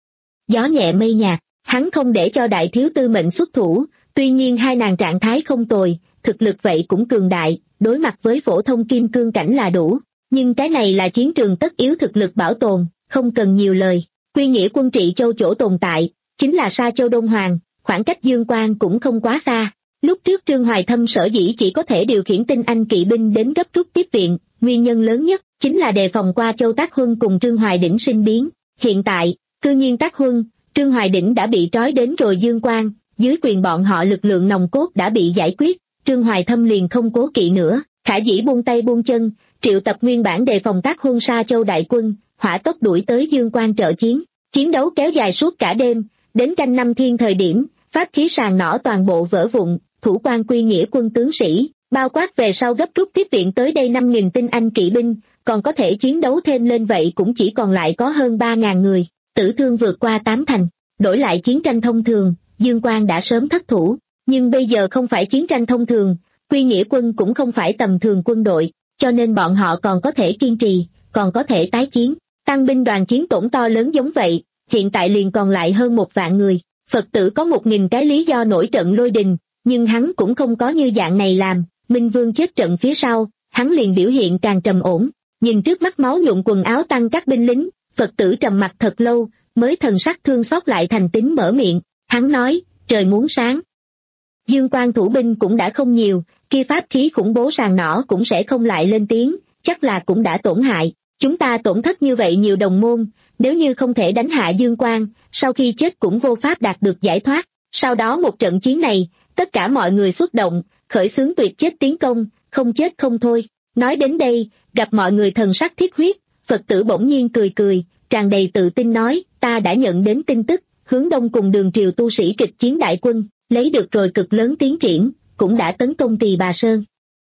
Gió nhẹ mây nhạt, hắn không để cho đại thiếu tư mệnh xuất thủ, tuy nhiên hai nàng trạng thái không tồi, thực lực vậy cũng cường đại, đối mặt với phổ thông kim cương cảnh là đủ, nhưng cái này là chiến trường tất yếu thực lực bảo tồn, không cần nhiều lời. Quy nghĩa quân Trị Châu chỗ tồn tại, chính là Sa Châu Đông Hoàng, khoảng cách Dương Quang cũng không quá xa. Lúc trước Trương Hoài Thâm sở dĩ chỉ có thể điều khiển tinh anh kỵ binh đến gấp rút tiếp viện, nguyên nhân lớn nhất chính là đề phòng qua Châu Tác Huân cùng Trương Hoài Đỉnh sinh biến. Hiện tại, cư nhiên Tác Huân, Trương Hoài Đỉnh đã bị trói đến rồi Dương Quang, dưới quyền bọn họ lực lượng nòng cốt đã bị giải quyết, Trương Hoài Thâm liền không cố kỵ nữa, khả dĩ buông tay buông chân, triệu tập nguyên bản đề phòng Tác Huân Sa Châu đại quân, hỏa tốc đuổi tới Dương Quang trợ chiến. Chiến đấu kéo dài suốt cả đêm, đến canh năm thiên thời điểm, pháp khí sàn nỏ toàn bộ vỡ vụn, thủ quan quy nghĩa quân tướng sĩ, bao quát về sau gấp rút tiếp viện tới đây năm nghìn tinh anh kỵ binh, còn có thể chiến đấu thêm lên vậy cũng chỉ còn lại có hơn ba ngàn người, tử thương vượt qua tám thành. Đổi lại chiến tranh thông thường, Dương Quang đã sớm thất thủ, nhưng bây giờ không phải chiến tranh thông thường, quy nghĩa quân cũng không phải tầm thường quân đội, cho nên bọn họ còn có thể kiên trì, còn có thể tái chiến. Tăng binh đoàn chiến tổn to lớn giống vậy, hiện tại liền còn lại hơn một vạn người. Phật tử có một nghìn cái lý do nổi trận lôi đình, nhưng hắn cũng không có như dạng này làm. Minh Vương chết trận phía sau, hắn liền biểu hiện càng trầm ổn. Nhìn trước mắt máu nhuộm quần áo tăng các binh lính, Phật tử trầm mặt thật lâu, mới thần sắc thương xót lại thành tín mở miệng. Hắn nói, trời muốn sáng. Dương Quang thủ binh cũng đã không nhiều, kia pháp khí khủng bố sàn nỏ cũng sẽ không lại lên tiếng, chắc là cũng đã tổn hại. Chúng ta tổn thất như vậy nhiều đồng môn, nếu như không thể đánh hạ Dương Quang, sau khi chết cũng vô pháp đạt được giải thoát. Sau đó một trận chiến này, tất cả mọi người xuất động, khởi xướng tuyệt chết tiến công, không chết không thôi. Nói đến đây, gặp mọi người thần sắc thiết huyết, Phật tử bỗng nhiên cười cười, tràn đầy tự tin nói, ta đã nhận đến tin tức, hướng đông cùng Đường Triều tu sĩ kịch chiến đại quân, lấy được rồi cực lớn tiến triển, cũng đã tấn công Tỳ Bà Sơn.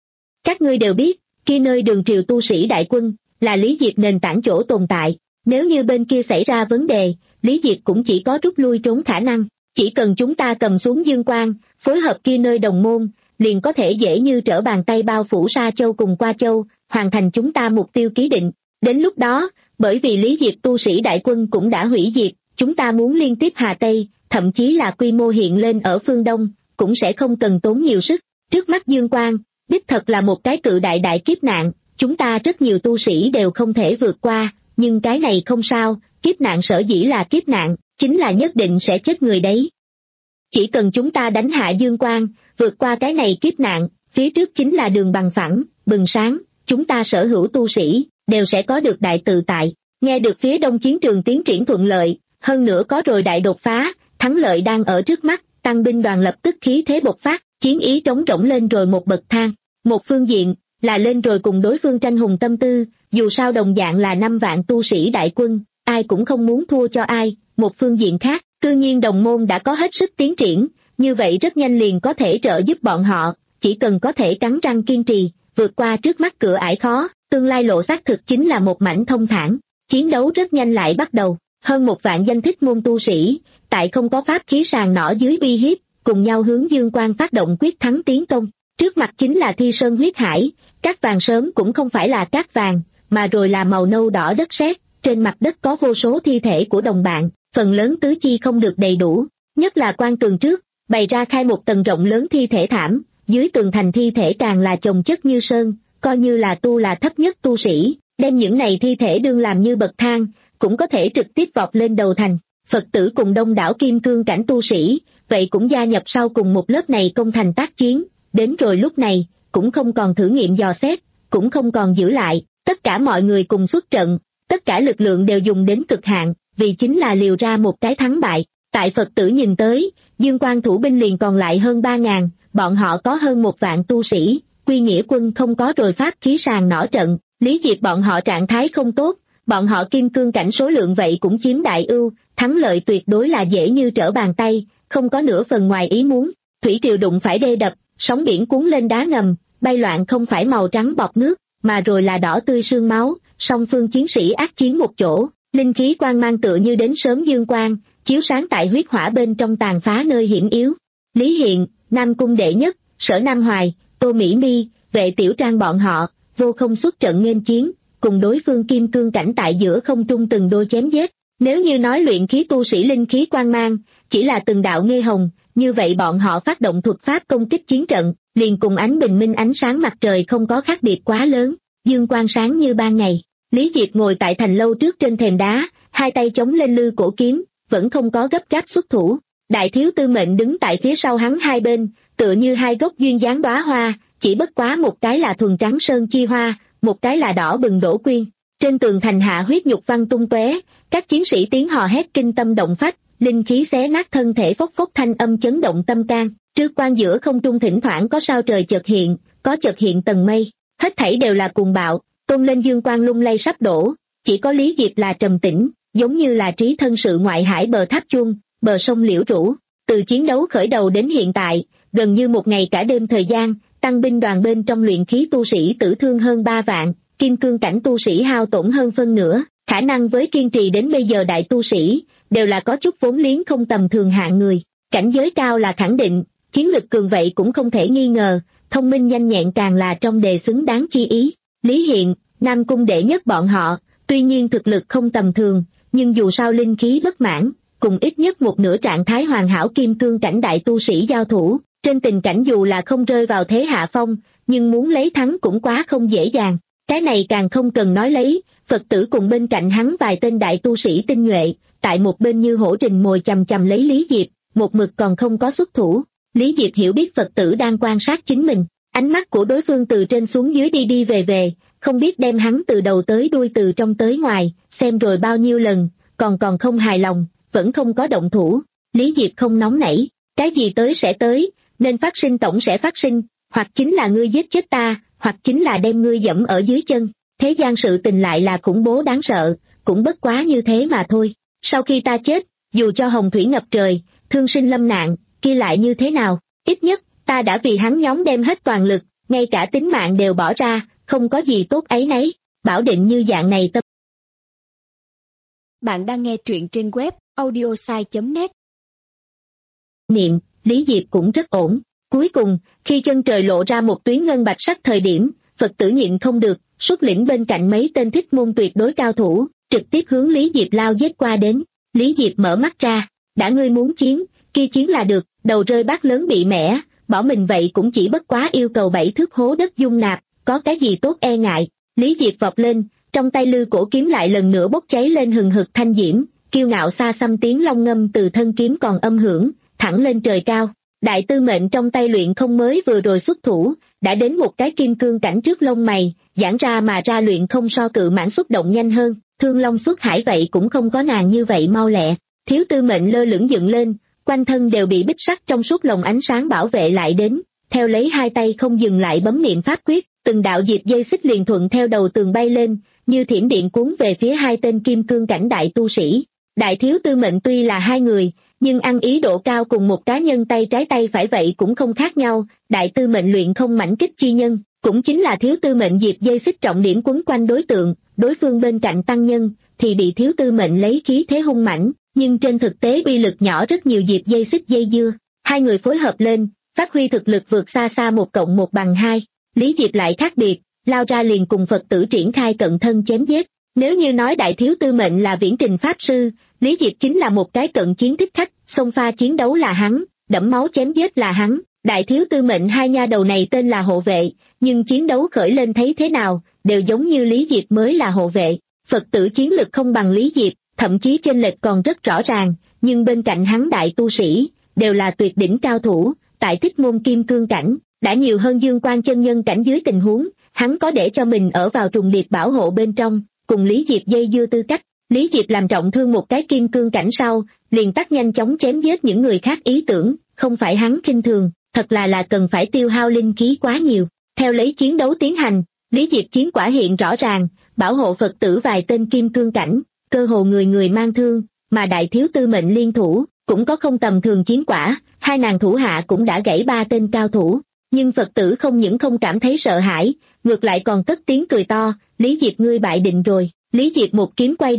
Các ngươi đều biết, kia nơi Đường Triều tu sĩ đại quân, là Lý Diệp nền tảng chỗ tồn tại, nếu như bên kia xảy ra vấn đề, Lý Diệp cũng chỉ có rút lui trốn khả năng, chỉ cần chúng ta cầm xuống Dương Quang, phối hợp kia nơi đồng môn, liền có thể dễ như trở bàn tay bao phủ Sa Châu cùng Qua Châu, hoàn thành chúng ta mục tiêu ký định. Đến lúc đó, bởi vì Lý Diệp tu sĩ đại quân cũng đã hủy diệt, chúng ta muốn liên tiếp Hà Tây, thậm chí là quy mô hiện lên ở phương Đông, cũng sẽ không cần tốn nhiều sức. Trước mắt Dương Quang, đích thật là một cái cự đại đại kiếp nạn, chúng ta rất nhiều tu sĩ đều không thể vượt qua, nhưng cái này không sao, kiếp nạn sở dĩ là kiếp nạn, chính là nhất định sẽ chết người đấy. Chỉ cần chúng ta đánh hạ Dương Quang, vượt qua cái này kiếp nạn, phía trước chính là đường bằng phẳng, bừng sáng, chúng ta sở hữu tu sĩ, đều sẽ có được đại tự tại. Nghe được phía đông chiến trường tiến triển thuận lợi, hơn nữa có rồi đại đột phá, thắng lợi đang ở trước mắt, tăng binh đoàn lập tức khí thế bộc phát, chiến ý trống rỗng lên rồi một bậc thang. Một phương diện, là lên rồi cùng đối phương tranh hùng tâm tư, dù sao đồng dạng là năm vạn tu sĩ đại quân, ai cũng không muốn thua cho ai. Một phương diện khác, cư nhiên đồng môn đã có hết sức tiến triển, như vậy rất nhanh liền có thể trợ giúp bọn họ, chỉ cần có thể cắn răng kiên trì, vượt qua trước mắt cửa ải khó, tương lai lộ xác thực chính là một mảnh thông thản. Chiến đấu rất nhanh lại bắt đầu, hơn một vạn danh Thích Môn tu sĩ, tại không có pháp khí sàn nỏ dưới uy hiếp, cùng nhau hướng Dương Quang phát động quyết thắng tiến công. Trước mặt chính là Thi Sơn huyết hải, cát vàng sớm cũng không phải là cát vàng, mà rồi là màu nâu đỏ đất sét, trên mặt đất có vô số thi thể của đồng bạn, phần lớn tứ chi không được đầy đủ, nhất là quan tường trước, bày ra khai một tầng rộng lớn thi thể thảm, dưới tường thành thi thể càng là chồng chất như sơn, coi như là tu là thấp nhất tu sĩ, đem những này thi thể đương làm như bậc thang, cũng có thể trực tiếp vọt lên đầu thành. Phật tử cùng đông đảo kim cương cảnh tu sĩ, vậy cũng gia nhập sau cùng một lớp này công thành tác chiến, đến rồi lúc này, cũng không còn thử nghiệm dò xét, cũng không còn giữ lại, tất cả mọi người cùng xuất trận, tất cả lực lượng đều dùng đến cực hạn, vì chính là liều ra một cái thắng bại. Tại Phật tử nhìn tới, Dương Quang thủ binh liền còn lại hơn ba ngàn, bọn họ có hơn một vạn tu sĩ, quy nghĩa quân không có rồi pháp khí sàn nỏ trận, Lý Diệp bọn họ trạng thái không tốt, bọn họ kim cương cảnh số lượng vậy cũng chiếm đại ưu, thắng lợi tuyệt đối là dễ như trở bàn tay, không có nửa phần ngoài ý muốn. Thủy triều đụng phải đê đập, sóng biển cuốn lên đá ngầm, bay loạn không phải màu trắng bọt nước, mà rồi là đỏ tươi sương máu, song phương chiến sĩ ác chiến một chỗ. linh khí quang mang tựa như đến sớm dương quang, chiếu sáng tại huyết hỏa bên trong tàn phá nơi hiểm yếu. Lý Hiện, Nam Cung đệ nhất, Sở Nam Hoài, Tô Mỹ Mi, Vệ Tiểu Trang bọn họ, vô không xuất trận nghênh chiến, cùng đối phương kim cương cảnh tại giữa không trung từng đôi chém giết. Nếu như nói luyện khí tu sĩ linh khí quang mang, chỉ là từng đạo nghê hồng, như vậy bọn họ phát động thuật pháp công kích chiến trận, liền cùng ánh bình minh ánh sáng mặt trời không có khác biệt quá lớn, dương quang sáng như ban ngày. Lý Diệp ngồi tại thành lâu trước trên thềm đá, hai tay chống lên lư cổ kiếm, vẫn không có gấp gáp xuất thủ. Đại thiếu tư mệnh đứng tại phía sau hắn hai bên, tựa như hai gốc duyên dáng đóa hoa, chỉ bất quá một cái là thuần trắng sơn chi hoa, một cái là đỏ bừng đổ quyên. Trên tường thành hạ huyết nhục văn tung tóe, các chiến sĩ tiếng hò hét kinh tâm động phách, linh khí xé nát thân thể phốc phốc thanh âm chấn động tâm can. Trước quan giữa không trung thỉnh thoảng có sao trời chợt hiện, có chợt hiện tầng mây, hết thảy đều là cuồng bạo, tôn lên dương quang lung lay sắp đổ, chỉ có Lý Diệp là trầm tĩnh, giống như là trí thân sự ngoại hải bờ tháp chuông, bờ sông liễu rũ. Từ chiến đấu khởi đầu đến hiện tại, gần như một ngày cả đêm thời gian, tăng binh đoàn bên trong luyện khí tu sĩ tử thương hơn ba vạn, kim cương cảnh tu sĩ hao tổn hơn phân nửa, khả năng với kiên trì đến bây giờ đại tu sĩ, đều là có chút vốn liếng không tầm thường hạng người. Cảnh giới cao là khẳng định, chiến lực cường vậy cũng không thể nghi ngờ, thông minh nhanh nhẹn càng là trong đề xứng đáng chi ý. Lý Hiện, Nam Cung đệ nhất bọn họ, tuy nhiên thực lực không tầm thường, nhưng dù sao linh khí bất mãn, cùng ít nhất một nửa trạng thái hoàn hảo kim cương cảnh đại tu sĩ giao thủ, trên tình cảnh dù là không rơi vào thế hạ phong, nhưng muốn lấy thắng cũng quá không dễ dàng. Cái này càng không cần nói lấy, Phật tử cùng bên cạnh hắn vài tên đại tu sĩ tinh nhuệ, tại một bên như hổ trình mồi chằm chằm lấy Lý Diệp, một mực còn không có xuất thủ. Lý Diệp hiểu biết Phật tử đang quan sát chính mình, ánh mắt của đối phương từ trên xuống dưới đi đi về về, không biết đem hắn từ đầu tới đuôi từ trong tới ngoài, xem rồi bao nhiêu lần, còn còn không hài lòng, vẫn không có động thủ. Lý Diệp không nóng nảy, cái gì tới sẽ tới, nên phát sinh tổng sẽ phát sinh, hoặc chính là ngươi giết chết ta, hoặc chính là đem ngươi dẫm ở dưới chân. Thế gian sự tình lại là khủng bố đáng sợ, cũng bất quá như thế mà thôi. Sau khi ta chết, dù cho hồng thủy ngập trời, thương sinh lâm nạn, kia lại như thế nào, ít nhất, ta đã vì hắn nhóm đem hết toàn lực, ngay cả tính mạng đều bỏ ra, không có gì tốt ấy nấy, bảo định như dạng này tâm. Bạn đang nghe truyện trên web audiosai chấm net. Niệm, Lý Diệp cũng rất ổn. Cuối cùng, khi chân trời lộ ra một tuyến ngân bạch sắc thời điểm, Phật tử nhịn không được, xuất lĩnh bên cạnh mấy tên thích môn tuyệt đối cao thủ, trực tiếp hướng Lý Diệp lao giết qua đến. Lý Diệp mở mắt ra, đã ngươi muốn chiến, kia chiến là được, đầu rơi bát lớn bị mẻ, bỏ mình vậy cũng chỉ bất quá yêu cầu bảy thước hố đất dung nạp, có cái gì tốt e ngại. Lý Diệp vọt lên, trong tay lư cổ kiếm lại lần nữa bốc cháy lên hừng hực thanh diễm, kiêu ngạo xa xăm tiếng long ngâm từ thân kiếm còn âm hưởng, thẳng lên trời cao. Đại tư mệnh trong tay luyện không mới vừa rồi xuất thủ, đã đến một cái kim cương cảnh trước lông mày, giãn ra mà ra luyện không so cự mãn xuất động nhanh hơn, thương long xuất hải vậy cũng không có nàng như vậy mau lẹ. Thiếu tư mệnh lơ lửng dựng lên, quanh thân đều bị bích sắc trong suốt lồng ánh sáng bảo vệ lại đến, theo lấy hai tay không dừng lại bấm niệm pháp quyết, từng đạo diệp dây xích liền thuận theo đầu tường bay lên, như thiểm điện cuốn về phía hai tên kim cương cảnh đại tu sĩ. Đại thiếu tư mệnh tuy là hai người, nhưng ăn ý độ cao cùng một cá nhân tay trái tay phải vậy cũng không khác nhau. Đại tư mệnh luyện không mãnh kích chi nhân, cũng chính là thiếu tư mệnh diệp dây xích trọng điểm quấn quanh đối tượng, đối phương bên cạnh tăng nhân, thì bị thiếu tư mệnh lấy khí thế hung mãnh, nhưng trên thực tế uy lực nhỏ rất nhiều diệp dây xích dây dưa. Hai người phối hợp lên, phát huy thực lực vượt xa xa một cộng một bằng hai. Lý Diệp lại khác biệt, lao ra liền cùng Phật tử triển khai cận thân chém giết. Nếu như nói đại thiếu tư mệnh là viễn trình pháp sư, Lý Diệp chính là một cái cận chiến thích khách, xông pha chiến đấu là hắn, đẫm máu chém giết là hắn. Đại thiếu tư mệnh hai nha đầu này tên là hộ vệ, nhưng chiến đấu khởi lên thấy thế nào, đều giống như Lý Diệp mới là hộ vệ. Phật tử chiến lực không bằng Lý Diệp, thậm chí chênh lệch còn rất rõ ràng, nhưng bên cạnh hắn đại tu sĩ, đều là tuyệt đỉnh cao thủ, tại thích môn kim cương cảnh, đã nhiều hơn dương quan chân nhân cảnh dưới tình huống, hắn có để cho mình ở vào trùng điệp bảo hộ bên trong, cùng Lý Diệp dây dưa tư cách. Lý Diệp làm trọng thương một cái kim cương cảnh sau, liền tắt nhanh chóng chém giết những người khác ý tưởng, không phải hắn khinh thường, thật là là cần phải tiêu hao linh khí quá nhiều. Theo lấy chiến đấu tiến hành, Lý Diệp chiến quả hiện rõ ràng, bảo hộ Phật tử vài tên kim cương cảnh, cơ hồ người người mang thương, mà đại thiếu tư mệnh liên thủ, cũng có không tầm thường chiến quả, hai nàng thủ hạ cũng đã gãy ba tên cao thủ. Nhưng Phật tử không những không cảm thấy sợ hãi, ngược lại còn cất tiếng cười to, Lý Diệp ngươi bại định rồi. Lý Diệp một kiếm quay đầu,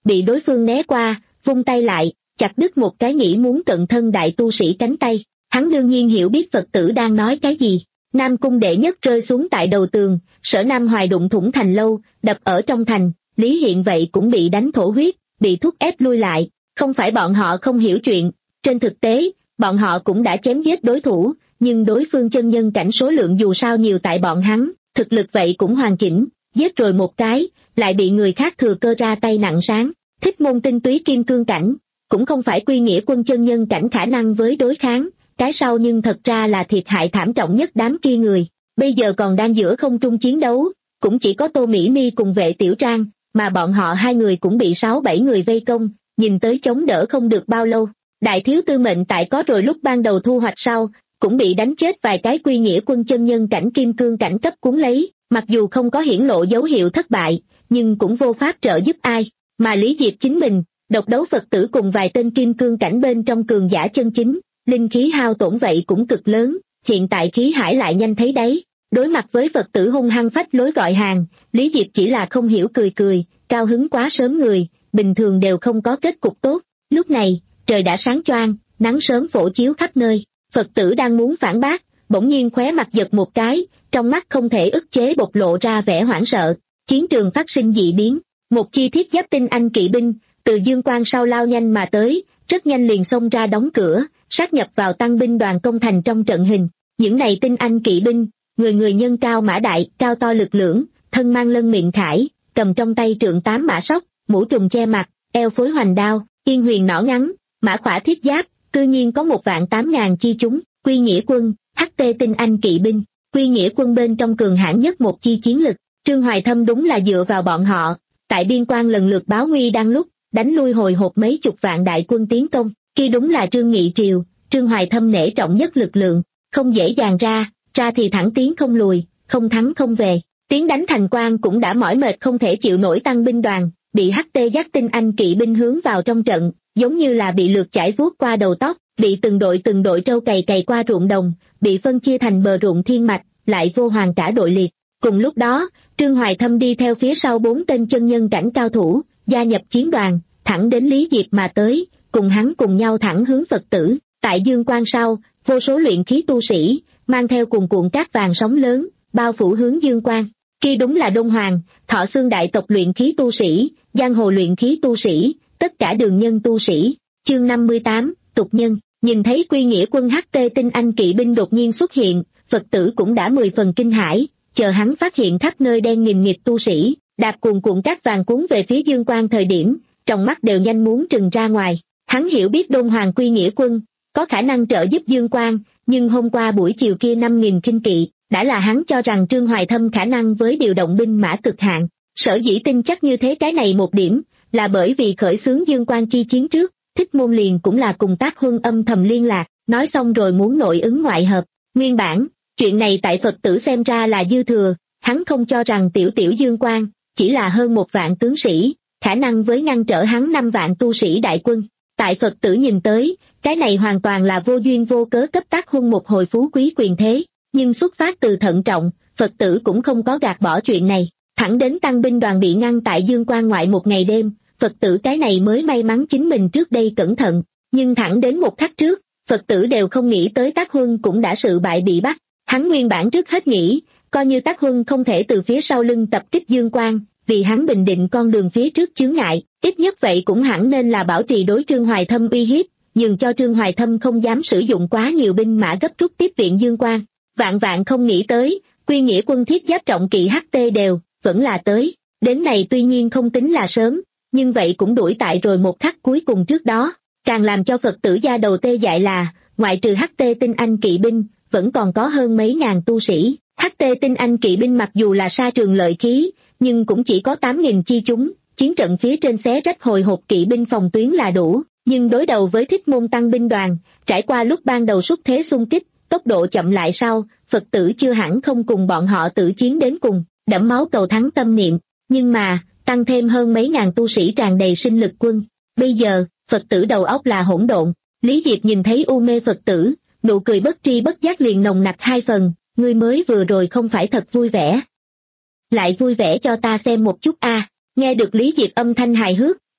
bị đối phương né qua, vung tay lại, chặt đứt một cái nghĩ muốn cận thân đại tu sĩ cánh tay. Hắn đương nhiên hiểu biết Phật tử đang nói cái gì. Nam cung đệ nhất rơi xuống tại đầu tường, Sở Nam Hoài đụng thủng thành lâu, đập ở trong thành, Lý Hiện vậy cũng bị đánh thổ huyết, bị thúc ép lui lại. Không phải bọn họ không hiểu chuyện, trên thực tế, bọn họ cũng đã chém giết đối thủ, nhưng đối phương chân nhân cảnh số lượng dù sao nhiều tại bọn hắn, thực lực vậy cũng hoàn chỉnh, giết rồi một cái, lại bị người khác thừa cơ ra tay nặng sáng. Thích Môn tinh túy kim cương cảnh, cũng không phải Quy Nghĩa Quân chân nhân cảnh khả năng với đối kháng, cái sau nhưng thật ra là thiệt hại thảm trọng nhất đám kia người, bây giờ còn đang giữa không trung chiến đấu, cũng chỉ có Tô Mỹ Mi cùng Vệ Tiểu Trang, mà bọn họ hai người cũng bị sáu bảy người vây công, nhìn tới chống đỡ không được bao lâu. Đại thiếu tư mệnh tại có rồi lúc ban đầu thu hoạch sau, cũng bị đánh chết vài cái Quy Nghĩa Quân chân nhân cảnh kim cương cảnh cấp cuốn lấy, mặc dù không có hiển lộ dấu hiệu thất bại, nhưng cũng vô pháp trợ giúp ai, mà Lý Diệp chính mình, độc đấu Phật tử cùng vài tên kim cương cảnh bên trong cường giả chân chính, linh khí hao tổn vậy cũng cực lớn, hiện tại khí hải lại nhanh thấy đấy. Đối mặt với Phật tử hung hăng phách lối gọi hàng, Lý Diệp chỉ là không hiểu cười cười, cao hứng quá sớm người, bình thường đều không có kết cục tốt. Lúc này, trời đã sáng choang, nắng sớm phổ chiếu khắp nơi, Phật tử đang muốn phản bác, bỗng nhiên khóe mặt giật một cái, trong mắt không thể ức chế bộc lộ ra vẻ hoảng sợ. Chiến trường phát sinh dị biến, một chi thiết giáp tinh anh kỵ binh, từ dương quang sau lao nhanh mà tới, rất nhanh liền xông ra đóng cửa, sát nhập vào tăng binh đoàn công thành trong trận hình. Những này tinh anh kỵ binh, người người nhân cao mã đại, cao to lực lưỡng, thân mang lân miệng khải, cầm trong tay trượng tám mã sóc, mũ trùm che mặt, eo phối hoành đao, yên huyền nỏ ngắn, mã khỏa thiết giáp, cư nhiên có một vạn tám ngàn chi chúng. Quy Nghĩa Quân, hát tê tinh anh kỵ binh, Quy Nghĩa Quân bên trong cường hãn nhất một chi chiến lực. Trương Hoài Thâm đúng là dựa vào bọn họ, tại biên quan lần lượt báo nguy đang lúc, đánh lui hồi hộp mấy chục vạn đại quân tiến công, khi đúng là Trương Nghị Triều, Trương Hoài Thâm nể trọng nhất lực lượng, không dễ dàng ra, ra thì thẳng tiến không lùi, không thắng không về, tiến đánh thành quan cũng đã mỏi mệt không thể chịu nổi tăng binh đoàn, bị hát tê dắt tinh anh kỵ binh hướng vào trong trận, giống như là bị lượt chải vuốt qua đầu tóc, bị từng đội từng đội trâu cày cày qua ruộng đồng, bị phân chia thành bờ ruộng thiên mạch, lại vô hoàn cả đội liệt. Cùng lúc đó, Trương Hoài Thâm đi theo phía sau bốn tên chân nhân cảnh cao thủ, gia nhập chiến đoàn, thẳng đến Lý Diệp mà tới, cùng hắn cùng nhau thẳng hướng Phật tử. Tại dương quang sau, vô số luyện khí tu sĩ, mang theo cuồn cuộn cát vàng sóng lớn, bao phủ hướng dương quang. Kia đúng là Đông Hoàng, Thọ Xương đại tộc luyện khí tu sĩ, giang hồ luyện khí tu sĩ, tất cả đường nhân tu sĩ. Chương năm mươi tám, tục nhân. Nhìn thấy Quy Nghĩa Quân hát tê tinh anh kỵ binh đột nhiên xuất hiện, Phật tử cũng đã mười phần kinh hãi, chờ hắn phát hiện khắp nơi đen nghìn nghịt tu sĩ, đạp cuồn cuộn cát vàng cuốn về phía dương quang thời điểm, trong mắt đều nhanh muốn trừng ra ngoài. Hắn hiểu biết Đông Hoàng Quy Nghĩa Quân có khả năng trợ giúp dương quang, nhưng hôm qua buổi chiều kia năm nghìn kinh kỵ, đã là hắn cho rằng Trương Hoài Thâm khả năng với điều động binh mã cực hạn. Sở dĩ tin chắc như thế cái này một điểm, là bởi vì khởi xướng dương quang chi chiến trước, Thích Môn liền cũng là cùng Tác Huân âm thầm liên lạc, nói xong rồi muốn nội ứng ngoại hợp. Nguyên bản, chuyện này tại Phật tử xem ra là dư thừa, hắn không cho rằng tiểu tiểu dương quang, chỉ là hơn một vạn tướng sĩ, khả năng với ngăn trở hắn năm vạn tu sĩ đại quân. Tại Phật tử nhìn tới, cái này hoàn toàn là vô duyên vô cớ cấp Tác Huân một hồi phú quý quyền thế, nhưng xuất phát từ thận trọng, Phật tử cũng không có gạt bỏ chuyện này. Thẳng đến tăng binh đoàn bị ngăn tại dương quang ngoại một ngày đêm, Phật tử cái này mới may mắn chính mình trước đây cẩn thận, nhưng thẳng đến một khắc trước, Phật tử đều không nghĩ tới Tác Huân cũng đã sự bại bị bắt. Hắn nguyên bản trước hết nghĩ, coi như Tác Huân không thể từ phía sau lưng tập kích dương quang, vì hắn bình định con đường phía trước chướng ngại, ít nhất vậy cũng hẳn nên là bảo trì đối Trương Hoài Thâm uy hiếp, nhường cho Trương Hoài Thâm không dám sử dụng quá nhiều binh mã gấp rút tiếp viện dương quang. Vạn vạn không nghĩ tới, Quy Nghĩa Quân thiết giáp trọng kỵ hát tê đều, vẫn là tới. Đến này tuy nhiên không tính là sớm, nhưng vậy cũng đuổi tại rồi một khắc cuối cùng trước đó. Càng làm cho Phật tử gia đầu tê dại là, ngoại trừ hát tê tinh anh kỵ binh, vẫn còn có hơn mấy ngàn tu sĩ. hát tê tinh anh kỵ binh mặc dù là sa trường lợi khí, nhưng cũng chỉ có tám nghìn chi chúng, chiến trận phía trên xé rách hồi hộp kỵ binh phòng tuyến là đủ, nhưng đối đầu với Thích Môn tăng binh đoàn, trải qua lúc ban đầu xuất thế xung kích, tốc độ chậm lại sau, Phật tử chưa hẳn không cùng bọn họ tự chiến đến cùng, đẫm máu cầu thắng tâm niệm, nhưng mà, tăng thêm hơn mấy ngàn tu sĩ tràn đầy sinh lực quân. Bây giờ, Phật tử đầu óc là hỗn độn. Lý Diệp nhìn thấy u mê Phật tử, nụ cười bất tri bất giác liền nồng nặc hai phần, ngươi mới vừa rồi không phải thật vui vẻ. Lại vui vẻ cho ta xem một chút a. Nghe được Lý Diệp âm thanh hài hước,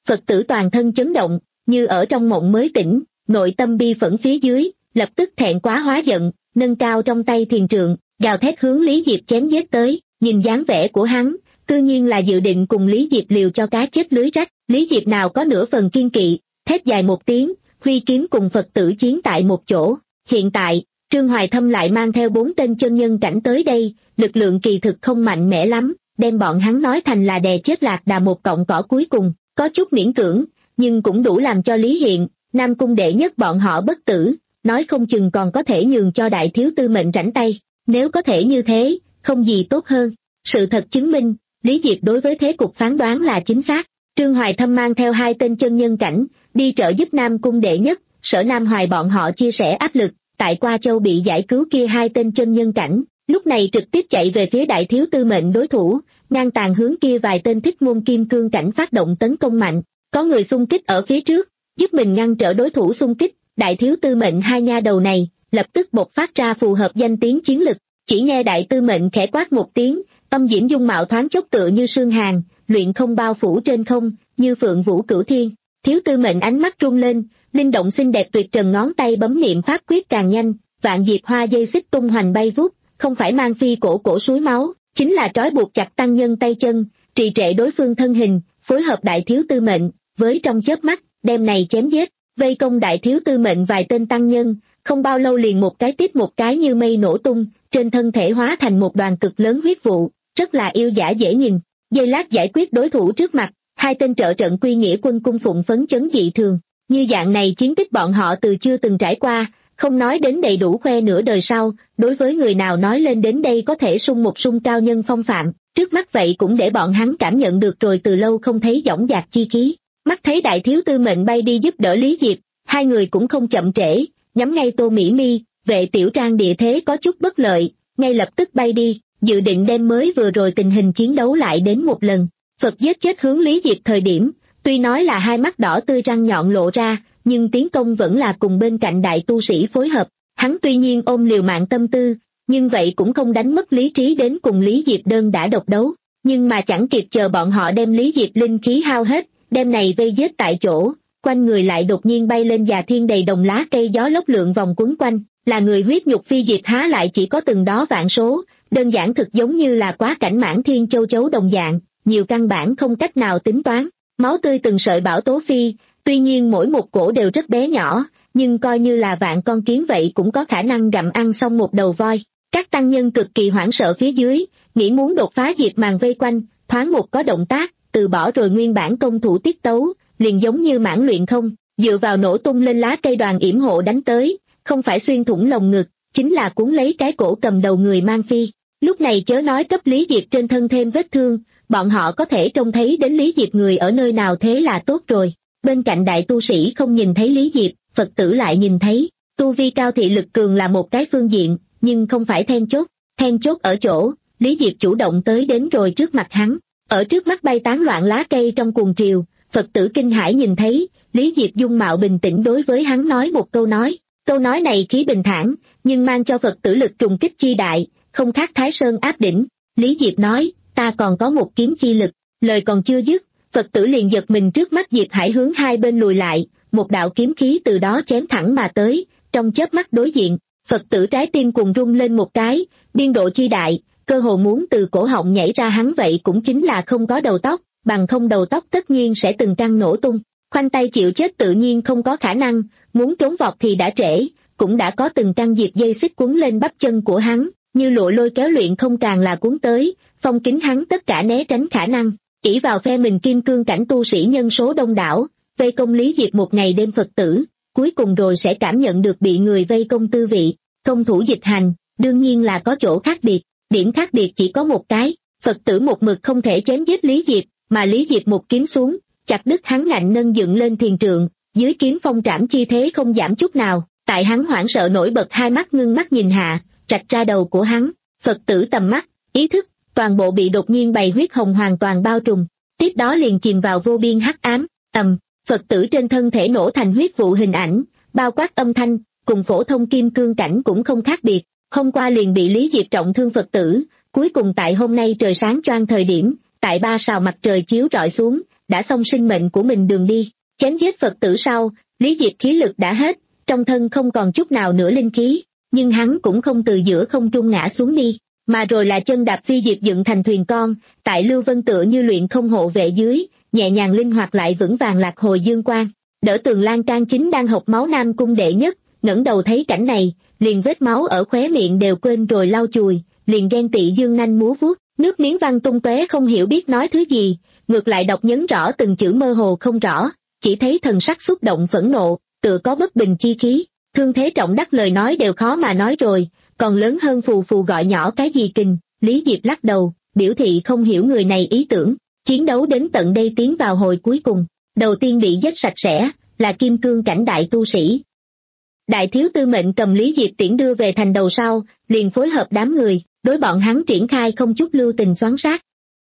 Phật tử toàn thân chấn động, như ở trong mộng mới tỉnh, nội tâm bi phẫn phía dưới, lập tức thẹn quá hóa giận, nâng cao trong tay thiền trượng, gào thét hướng Lý Diệp chém giết tới, nhìn dáng vẻ của hắn, tự nhiên là dự định cùng Lý Diệp liều cho cá chết lưới rách. Lý Diệp nào có nửa phần kiên kỵ, thét dài một tiếng, huy kiếm cùng Phật tử chiến tại một chỗ. Hiện tại, Trương Hoài Thâm lại mang theo bốn tên chân nhân cảnh tới đây, lực lượng kỳ thực không mạnh mẽ lắm, đem bọn hắn nói thành là đè chết Lạc Đà một cọng cỏ cuối cùng, có chút miễn cưỡng, nhưng cũng đủ làm cho Lý Hiện, Nam Cung đệ nhất bọn họ bất tử, nói không chừng còn có thể nhường cho đại thiếu tư mệnh rảnh tay, nếu có thể như thế, không gì tốt hơn. Sự thật chứng minh, Lý Diệp đối với thế cục phán đoán là chính xác. Trương Hoài Thâm mang theo hai tên chân nhân cảnh, đi trợ giúp Nam Cung đệ nhất, Sở Nam Hoài bọn họ chia sẻ áp lực, tại Qua Châu bị giải cứu kia hai tên chân nhân cảnh, lúc này trực tiếp chạy về phía đại thiếu tư mệnh đối thủ, ngang tàn hướng kia vài tên thích môn kim cương cảnh phát động tấn công mạnh, có người xung kích ở phía trước, giúp mình ngăn trở đối thủ xung kích, đại thiếu tư mệnh hai nha đầu này, lập tức bộc phát ra phù hợp danh tiếng chiến lực, chỉ nghe đại tư mệnh khẽ quát một tiếng, âm diễm dung mạo thoáng chốc tựa như sương hàn, luyện không bao phủ trên không, như phượng vũ cửu thiên. Thiếu tư mệnh ánh mắt rung lên, linh động xinh đẹp tuyệt trần ngón tay bấm niệm pháp quyết càng nhanh, vạn diệp hoa dây xích tung hoành bay vút, không phải mang phi cổ cổ suối máu, chính là trói buộc chặt tăng nhân tay chân, trì trệ đối phương thân hình, phối hợp đại thiếu tư mệnh, với trong chớp mắt, đem này chém giết, vây công đại thiếu tư mệnh vài tên tăng nhân, không bao lâu liền một cái tiếp một cái như mây nổ tung, trên thân thể hóa thành một đoàn cực lớn huyết vụ, rất là yêu dã dễ nhìn. Giây lát giải quyết đối thủ trước mặt, hai tên trợ trận quy nghĩa quân cung phụng phấn chấn dị thường, như dạng này chiến tích bọn họ từ chưa từng trải qua, không nói đến đầy đủ khoe nửa đời sau, đối với người nào nói lên đến đây có thể sung một sung cao nhân phong phạm, trước mắt vậy cũng để bọn hắn cảm nhận được rồi từ lâu không thấy dõng dạc chi khí. Mắt thấy đại thiếu tư mệnh bay đi giúp đỡ Lý Diệp, hai người cũng không chậm trễ, nhắm ngay Tô Mỹ Mi, vệ tiểu trang địa thế có chút bất lợi, ngay lập tức bay đi, dự định đem mới vừa rồi tình hình chiến đấu lại đến một lần. Phật giết chết hướng Lý Diệp thời điểm, tuy nói là hai mắt đỏ tươi răng nhọn lộ ra, nhưng tiến công vẫn là cùng bên cạnh đại tu sĩ phối hợp. Hắn tuy nhiên ôm liều mạng tâm tư, nhưng vậy cũng không đánh mất lý trí đến cùng Lý Diệp đơn đã độc đấu. Nhưng mà chẳng kịp chờ bọn họ đem Lý Diệp linh khí hao hết, đem này vây giết tại chỗ, quanh người lại đột nhiên bay lên già thiên đầy đồng lá cây gió lốc lượng vòng quấn quanh, là người huyết nhục phi diệt há lại chỉ có từng đó vạn số, đơn giản thực giống như là quá cảnh mãn thiên châu chấu đồng dạng, nhiều căn bản không cách nào tính toán. Máu tươi từng sợi bảo tố phi, tuy nhiên mỗi một cổ đều rất bé nhỏ, nhưng coi như là vạn con kiến vậy cũng có khả năng gặm ăn xong một đầu voi. Các tăng nhân cực kỳ hoảng sợ phía dưới, nghĩ muốn đột phá diệt màn vây quanh, thoáng một có động tác, từ bỏ rồi nguyên bản công thủ tiết tấu, liền giống như mãn luyện không, dựa vào nổ tung lên lá cây đoàn yểm hộ đánh tới, không phải xuyên thủng lồng ngực, chính là cuốn lấy cái cổ cầm đầu người mang phi. Lúc này chớ nói cấp Lý Diệp trên thân thêm vết thương, bọn họ có thể trông thấy đến Lý Diệp người ở nơi nào thế là tốt rồi. Bên cạnh đại tu sĩ không nhìn thấy Lý Diệp, Phật tử lại nhìn thấy. Tu vi cao thị lực cường là một cái phương diện, nhưng không phải then chốt. Then chốt ở chỗ, Lý Diệp chủ động tới đến rồi trước mặt hắn. Ở trước mắt bay tán loạn lá cây trong cuồng triều, Phật tử kinh hãi nhìn thấy, Lý Diệp dung mạo bình tĩnh đối với hắn nói một câu nói. Câu nói này khí bình thản, nhưng mang cho Phật tử lực trùng kích chi đại, không khác Thái Sơn áp đỉnh. Lý Diệp nói, ta còn có một kiếm chi lực, lời còn chưa dứt, Phật tử liền giật mình trước mắt Diệp Hải hướng hai bên lùi lại, một đạo kiếm khí từ đó chém thẳng mà tới, trong chớp mắt đối diện, Phật tử trái tim cùng rung lên một cái, biên độ chi đại, cơ hồ muốn từ cổ họng nhảy ra hắn vậy cũng chính là không có đầu tóc, bằng không đầu tóc tất nhiên sẽ từng căn nổ tung. Khoanh tay chịu chết tự nhiên không có khả năng, muốn trốn vọt thì đã trễ, cũng đã có từng căn diệp dây xích cuốn lên bắp chân của hắn, như lụa lôi kéo luyện không càng là cuốn tới, phong kính hắn tất cả né tránh khả năng, ỷ vào phe mình kim cương cảnh tu sĩ nhân số đông đảo, vây công Lý Diệp một ngày đêm Phật tử, cuối cùng rồi sẽ cảm nhận được bị người vây công tư vị. Công thủ dịch hành, đương nhiên là có chỗ khác biệt, điểm khác biệt chỉ có một cái, Phật tử một mực không thể chém giết Lý Diệp, mà Lý Diệp một kiếm xuống, chặt đứt hắn ngạnh nâng dựng lên thiền trượng, dưới kiếm phong trảm chi thế không giảm chút nào, tại hắn hoảng sợ nổi bật hai mắt ngưng mắt nhìn hạ, rạch ra đầu của hắn, Phật tử tầm mắt, ý thức, toàn bộ bị đột nhiên bày huyết hồng hoàn toàn bao trùm, tiếp đó liền chìm vào vô biên hắc ám, ầm, Phật tử trên thân thể nổ thành huyết vụ hình ảnh, bao quát âm thanh, cùng phổ thông kim cương cảnh cũng không khác biệt, hôm qua liền bị Lý Diệp trọng thương Phật tử, cuối cùng tại hôm nay trời sáng choang thời điểm, tại ba sào mặt trời chiếu rọi xuống, đã xong sinh mệnh của mình đường đi. Chém giết Phật tử sau, Lý Diệp khí lực đã hết, trong thân không còn chút nào nữa linh khí, nhưng hắn cũng không từ giữa không trung ngã xuống đi, mà rồi là chân đạp phi diệp dựng thành thuyền con, tại Lưu Vân tựa như luyện không hộ vệ dưới, nhẹ nhàng linh hoạt lại vững vàng lạc hồi dương quang. Đỡ Tường Lan Can chính đang hộc máu Nam Cung đệ nhất, ngẩng đầu thấy cảnh này, liền vết máu ở khóe miệng đều quên rồi lau chùi, liền ghen tị dương nanh múa vuốt, nước miếng văng tung tóe không hiểu biết nói thứ gì, ngược lại đọc nhấn rõ từng chữ mơ hồ không rõ, chỉ thấy thần sắc xúc động phẫn nộ, tựa có bất bình chi khí, thương thế trọng đắc lời nói đều khó mà nói rồi, còn lớn hơn phù phù gọi nhỏ cái gì kình. Lý Diệp lắc đầu, biểu thị không hiểu người này ý tưởng. Chiến đấu đến tận đây tiến vào hồi cuối cùng, đầu tiên bị giết sạch sẽ là kim cương cảnh đại tu sĩ. Đại thiếu tư mệnh cầm Lý Diệp tiễn đưa về thành đầu sau, liền phối hợp đám người, đối bọn hắn triển khai không chút lưu tình xoắn sát.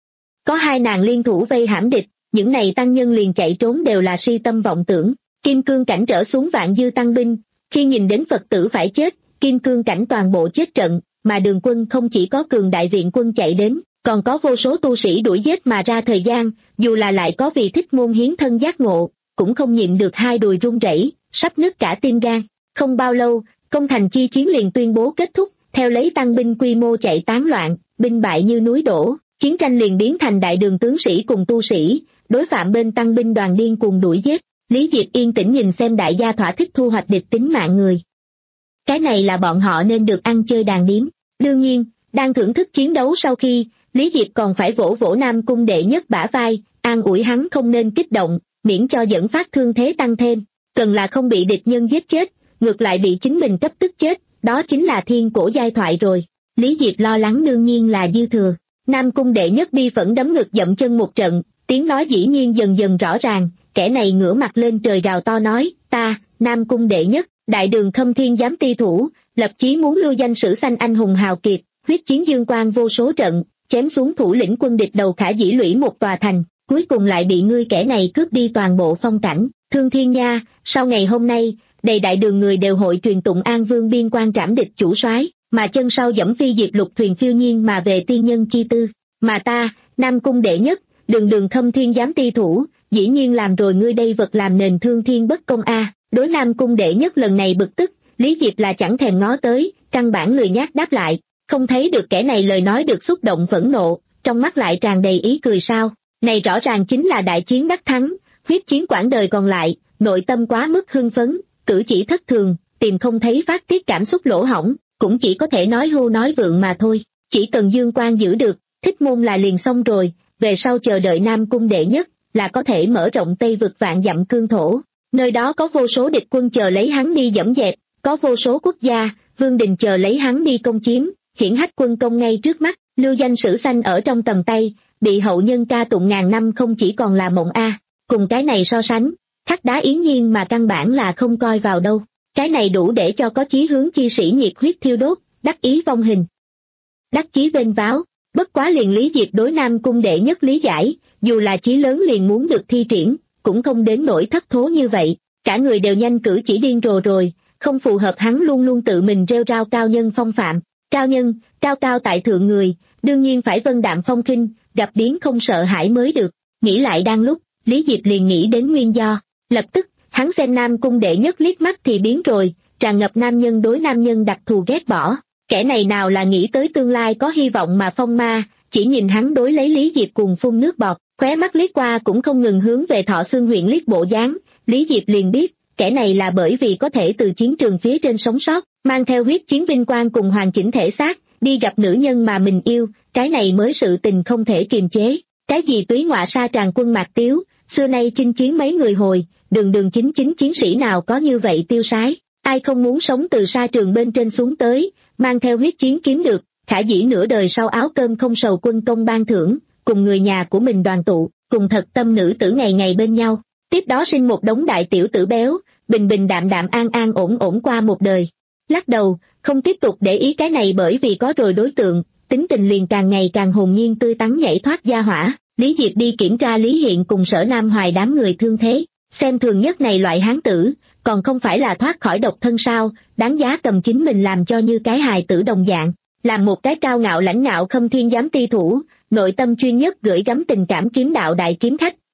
Có hai nàng liên thủ vây hãm địch, những này tăng nhân liền chạy trốn đều là si tâm vọng tưởng. Kim cương cảnh trở xuống vạn dư tăng binh, khi nhìn đến Phật tử phải chết, kim cương cảnh toàn bộ chết trận, mà Đường Quân không chỉ có cường đại viện quân chạy đến, còn có vô số tu sĩ đuổi giết mà ra thời gian, dù là lại có vì thích môn hiến thân giác ngộ, cũng không nhịn được hai đùi run rẩy, sắp nứt cả tim gan. Không bao lâu, công thành chi chiến liền tuyên bố kết thúc, theo lấy tăng binh quy mô chạy tán loạn, binh bại như núi đổ, chiến tranh liền biến thành đại đường tướng sĩ cùng tu sĩ, đối phạm bên tăng binh đoàn điên cuồng đuổi giết. Lý Diệp yên tĩnh nhìn xem đại gia thỏa thích thu hoạch địch tính mạng người. Cái này là bọn họ nên được ăn chơi đàn điếm. Đương nhiên, đang thưởng thức chiến đấu sau khi, Lý Diệp còn phải vỗ vỗ Nam Cung đệ nhất bả vai, an ủi hắn không nên kích động, miễn cho dẫn phát thương thế tăng thêm. Cần là không bị địch nhân giết chết, ngược lại bị chính mình cấp tức chết, đó chính là thiên cổ giai thoại rồi. Lý Diệp lo lắng đương nhiên là dư thừa. Nam Cung đệ nhất bi phẫn đấm ngực dậm chân một trận, tiếng nói dĩ nhiên dần dần rõ ràng, kẻ này ngửa mặt lên trời gào to nói, ta, Nam Cung đệ nhất, đại đường Khâm Thiên giám ti thủ, lập chí muốn lưu danh sử sanh anh hùng hào kiệt, huyết chiến dương quang vô số trận, chém xuống thủ lĩnh quân địch đầu khả dĩ lũy một tòa thành, cuối cùng lại bị ngươi kẻ này cướp đi toàn bộ phong cảnh. Thương Thiên nha, sau ngày hôm nay, đầy đại đường người đều hội truyền tụng An Vương biên quan trảm địch chủ soái, mà chân sau dẫm phi diệt lục thuyền phiêu nhiên mà về tiên nhân chi tư. Mà ta, Nam Cung đệ nhất, đường đường Khâm Thiên giám ti thủ, dĩ nhiên làm rồi ngươi đây vật làm nền thương thiên bất công a. À. Đối Nam Cung đệ nhất lần này bực tức, Lý Diệp là chẳng thèm ngó tới, căn bản lười nhác đáp lại, không thấy được kẻ này lời nói được xúc động phẫn nộ, trong mắt lại tràn đầy ý cười sao. Này rõ ràng chính là đại chiến đắc thắng, huyết chiến quãng đời còn lại, nội tâm quá mức hưng phấn, cử chỉ thất thường, tìm không thấy phát tiết cảm xúc lỗ hổng, cũng chỉ có thể nói hưu nói vượng mà thôi. Chỉ cần dương quan giữ được, thích môn là liền xong rồi, về sau chờ đợi Nam Cung đệ nhất, là có thể mở rộng Tây vực vạn dặm cương thổ. Nơi đó có vô số địch quân chờ lấy hắn đi dẫm dẹp, có vô số quốc gia, vương đình chờ lấy hắn đi công chiếm, hiển hách quân công ngay trước mắt, lưu danh sử sanh ở trong tầm tay, bị hậu nhân ca tụng ngàn năm không chỉ còn là mộng a. Cùng cái này so sánh, khắc đá yến nhiên mà căn bản là không coi vào đâu. Cái này đủ để cho có chí hướng chi sĩ nhiệt huyết thiêu đốt, đắc ý vong hình. Đắc chí vênh váo, bất quá liền Lý Diệp đối Nam Cung đệ nhất lý giải, dù là chí lớn liền muốn được thi triển, cũng không đến nỗi thất thố như vậy, cả người đều nhanh cử chỉ điên rồ rồi, không phù hợp hắn luôn luôn tự mình rêu rao cao nhân phong phạm. Cao nhân, cao cao tại thượng người, đương nhiên phải vân đạm phong khinh, gặp biến không sợ hãi mới được. Nghĩ lại đang lúc, Lý Diệp liền nghĩ đến nguyên do, lập tức, hắn xem Nam Cung đệ nhất liếc mắt thì biến rồi, tràn ngập nam nhân đối nam nhân đặc thù ghét bỏ. Kẻ này nào là nghĩ tới tương lai có hy vọng mà phong ma, chỉ nhìn hắn đối lấy Lý Diệp cùng phun nước bọt, khóe mắt liếc qua cũng không ngừng hướng về Thọ Xương huyện liếc bộ dáng, Lý Diệp liền biết, kẻ này là bởi vì có thể từ chiến trường phía trên sống sót, mang theo huyết chiến vinh quang cùng hoàn chỉnh thể xác, đi gặp nữ nhân mà mình yêu, cái này mới sự tình không thể kiềm chế. Cái gì túy ngọa sa tràn quân mạc tiếu, xưa nay chinh chiến mấy người hồi, đường đường chính chính chiến sĩ nào có như vậy tiêu sái, ai không muốn sống từ sa trường bên trên xuống tới, mang theo huyết chiến kiếm được, khả dĩ nửa đời sau áo cơm không sầu quân công ban thưởng, cùng người nhà của mình đoàn tụ, cùng thật tâm nữ tử ngày ngày bên nhau, tiếp đó sinh một đống đại tiểu tử béo, bình bình đạm đạm an an ổn ổn qua một đời. Lắc đầu, không tiếp tục để ý cái này bởi vì có rồi đối tượng, tính tình liền càng ngày càng hồn nhiên tươi tắn nhảy thoát gia hỏa. Lý Diệp đi kiểm tra Lý Hiện cùng Sở Nam Hoài đám người thương thế, xem thường nhất này loại hán tử, còn không phải là thoát khỏi độc thân sao, đáng giá cầm chính mình làm cho như cái hài tử đồng dạng, làm một cái cao ngạo lãnh ngạo Khâm Thiên giám ti thủ, nội tâm chuyên nhất gửi gắm tình cảm kiếm đạo đại kiếm khách,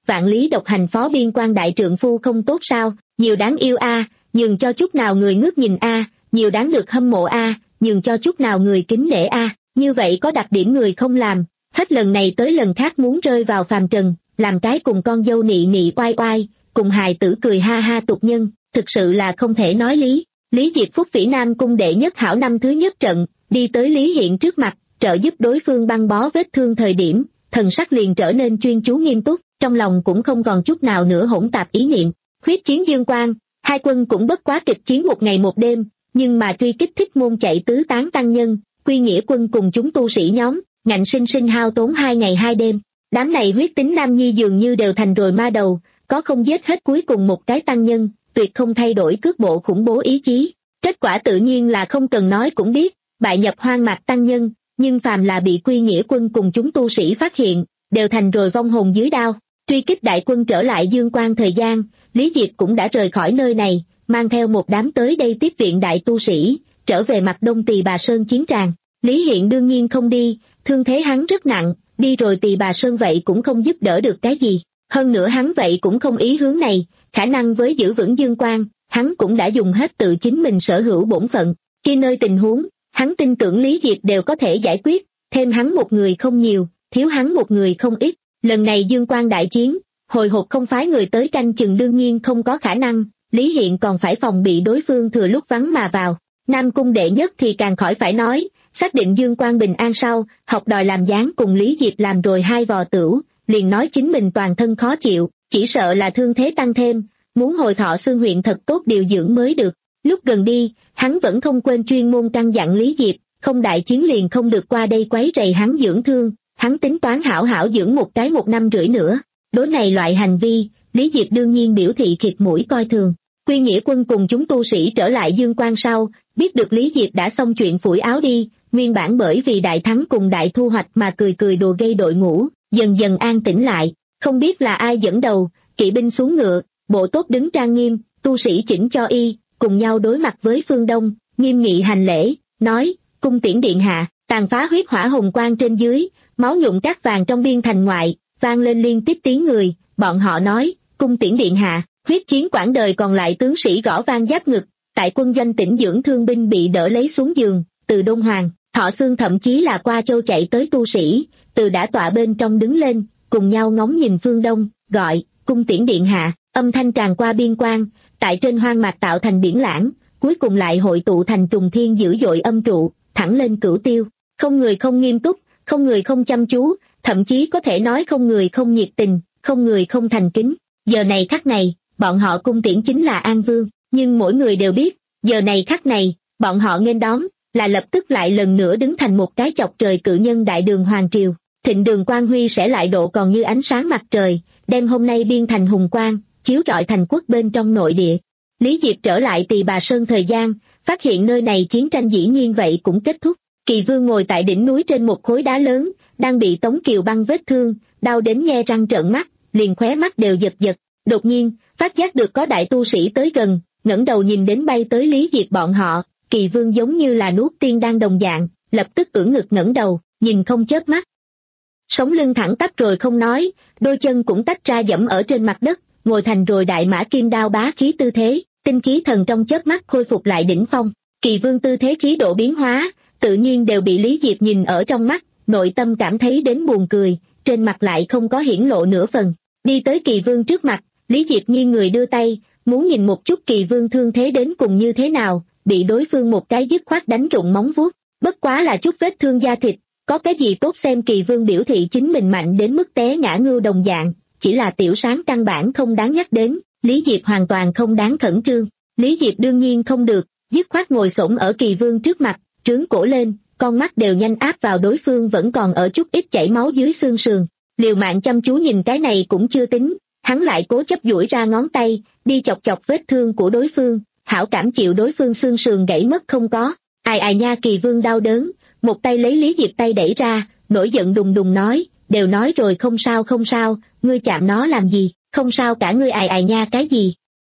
vạn lý độc hành phó biên quan đại trượng phu không tốt sao, nhiều đáng yêu a, à, nhường cho chút nào người ngước nhìn a, à, nhiều đáng được hâm mộ a, à, nhường cho chút nào người kính nể a, à. Như vậy có đặc điểm người không làm, hết lần này tới lần khác muốn rơi vào phàm trần, làm cái cùng con dâu nị nị oai oai, cùng hài tử cười ha ha tục nhân, thực sự là không thể nói lý. Lý Diệp Phúc Phỉ Nam cung đệ nhất hảo năm thứ nhất trận, đi tới Lý Hiện trước mặt, trợ giúp đối phương băng bó vết thương thời điểm, thần sắc liền trở nên chuyên chú nghiêm túc, trong lòng cũng không còn chút nào nữa hỗn tạp ý niệm. Huyết chiến Dương Quang, hai quân cũng bất quá kịch chiến một ngày một đêm, nhưng mà truy kích thích môn chạy tứ tán tăng nhân, quy nghĩa quân cùng chúng tu sĩ nhóm, ngạnh sinh sinh hao tốn hai ngày hai đêm. Đám này huyết tính nam nhi dường như đều thành rồi ma đầu, có không giết hết cuối cùng một cái tăng nhân, tuyệt không thay đổi cước bộ khủng bố ý chí. Kết quả tự nhiên là không cần nói cũng biết, bại nhập hoang mạc tăng nhân, nhưng phàm là bị quy nghĩa quân cùng chúng tu sĩ phát hiện, đều thành rồi vong hồn dưới đao. Truy kích đại quân trở lại Dương Quang thời gian, Lý Diệp cũng đã rời khỏi nơi này, mang theo một đám tới đây tiếp viện đại tu sĩ, trở về mặt đông Tỳ Bà Sơn chiến tràng. Lý Hiện đương nhiên không đi, thương thế hắn rất nặng, đi rồi Tỳ Bà Sơn vậy cũng không giúp đỡ được cái gì. Hơn nữa hắn vậy cũng không ý hướng này, khả năng với giữ vững Dương Quang, hắn cũng đã dùng hết tự chính mình sở hữu bổn phận. Khi nơi tình huống, hắn tin tưởng Lý Diệp đều có thể giải quyết, thêm hắn một người không nhiều, thiếu hắn một người không ít. Lần này Dương Quang đại chiến, hồi hộp không phái người tới canh chừng đương nhiên không có khả năng, Lý Hiện còn phải phòng bị đối phương thừa lúc vắng mà vào. Nam cung đệ nhất thì càng khỏi phải nói, xác định Dương Quang bình an sau, học đòi làm dáng cùng Lý Diệp làm rồi hai vò tửu, liền nói chính mình toàn thân khó chịu, chỉ sợ là thương thế tăng thêm, muốn hồi thọ xương huyện thật tốt điều dưỡng mới được. Lúc gần đi, hắn vẫn không quên chuyên môn căn dặn Lý Diệp, không đại chiến liền không được qua đây quấy rầy hắn dưỡng thương, hắn tính toán hảo hảo dưỡng một cái một năm rưỡi nữa. Đối này loại hành vi, Lý Diệp đương nhiên biểu thị khịt mũi coi thường. Quy nghĩa quân cùng chúng tu sĩ trở lại Dương Quang sau, biết được Lý Diệp đã xong chuyện phủi áo đi, nguyên bản bởi vì đại thắng cùng đại thu hoạch mà cười cười đùa gây đội ngũ, dần dần an tĩnh lại, không biết là ai dẫn đầu, kỵ binh xuống ngựa, bộ tốt đứng trang nghiêm, tu sĩ chỉnh cho y, cùng nhau đối mặt với phương Đông, nghiêm nghị hành lễ, nói, cung tiễn điện hạ, tàn phá huyết hỏa hồng quang trên dưới, máu nhuộm cát vàng trong biên thành ngoại, vang lên liên tiếp tiếng người, bọn họ nói, cung tiễn điện hạ, huyết chiến quãng đời còn lại tướng sĩ gõ vang giáp ngực, tại quân doanh tĩnh dưỡng thương binh bị đỡ lấy xuống giường, từ Đông Hoàng, Thọ Xương thậm chí là qua châu chạy tới tu sĩ, từ đã tọa bên trong đứng lên, cùng nhau ngóng nhìn phương Đông, gọi, cung tiễn điện hạ, âm thanh tràn qua biên quan, tại trên hoang mạc tạo thành biển lãng, cuối cùng lại hội tụ thành trùng thiên dữ dội âm trụ, thẳng lên cửu tiêu, không người không nghiêm túc, không người không chăm chú, thậm chí có thể nói không người không nhiệt tình, không người không thành kính. Giờ này khắc này, bọn họ cung tiễn chính là An Vương, nhưng mỗi người đều biết, giờ này khắc này, bọn họ nghênh đón, là lập tức lại lần nữa đứng thành một cái chọc trời cự nhân đại đường hoàng triều. Thịnh đường quang huy sẽ lại độ còn như ánh sáng mặt trời, đem hôm nay biên thành hùng quang, chiếu rọi thành quốc bên trong nội địa. Lý Diệp trở lại Tỳ Bà Sơn thời gian, phát hiện nơi này chiến tranh dĩ nhiên vậy cũng kết thúc. Kỳ Vương ngồi tại đỉnh núi trên một khối đá lớn, đang bị Tống Kiều băng vết thương, đau đến nhe răng trợn mắt, liền khóe mắt đều giật giật. Đột nhiên, phát giác được có đại tu sĩ tới gần, ngẩng đầu nhìn đến bay tới Lý Diệp bọn họ, Kỳ Vương giống như là nuốt tiên đang đồng dạng, lập tức ưỡn ngực ngẩng đầu, nhìn không chớp mắt. Sống lưng thẳng tắp rồi không nói, đôi chân cũng tách ra dẫm ở trên mặt đất, ngồi thành rồi đại mã kim đao bá khí tư thế, tinh khí thần trong chớp mắt khôi phục lại đỉnh phong. Kỳ Vương tư thế khí độ biến hóa, tự nhiên đều bị Lý Diệp nhìn ở trong mắt, nội tâm cảm thấy đến buồn cười, trên mặt lại không có hiển lộ nửa phần. Đi tới Kỳ Vương trước mặt, Lý Diệp nghiêng người đưa tay, muốn nhìn một chút Kỳ Vương thương thế đến cùng như thế nào, bị đối phương một cái dứt khoát đánh rụng móng vuốt, bất quá là chút vết thương da thịt, có cái gì tốt xem. Kỳ Vương biểu thị chính mình mạnh đến mức té ngã ngưu đồng dạng, chỉ là tiểu sáng căn bản không đáng nhắc đến, Lý Diệp hoàn toàn không đáng khẩn trương. Lý Diệp đương nhiên không được, dứt khoát ngồi xổm ở Kỳ Vương trước mặt, trướng cổ lên, con mắt đều nhanh áp vào đối phương vẫn còn ở chút ít chảy máu dưới xương sườn, liều mạng chăm chú nhìn cái này cũng chưa tính, hắn lại cố chấp duỗi ra ngón tay, đi chọc chọc vết thương của đối phương, hảo cảm chịu đối phương xương sườn gãy mất không có. Ai ai nha. Kỳ Vương đau đớn, một tay lấy Lý Diệp tay đẩy ra, nổi giận đùng đùng nói, đều nói rồi không sao không sao, ngươi chạm nó làm gì, không sao cả. Ngươi ai ai nha cái gì?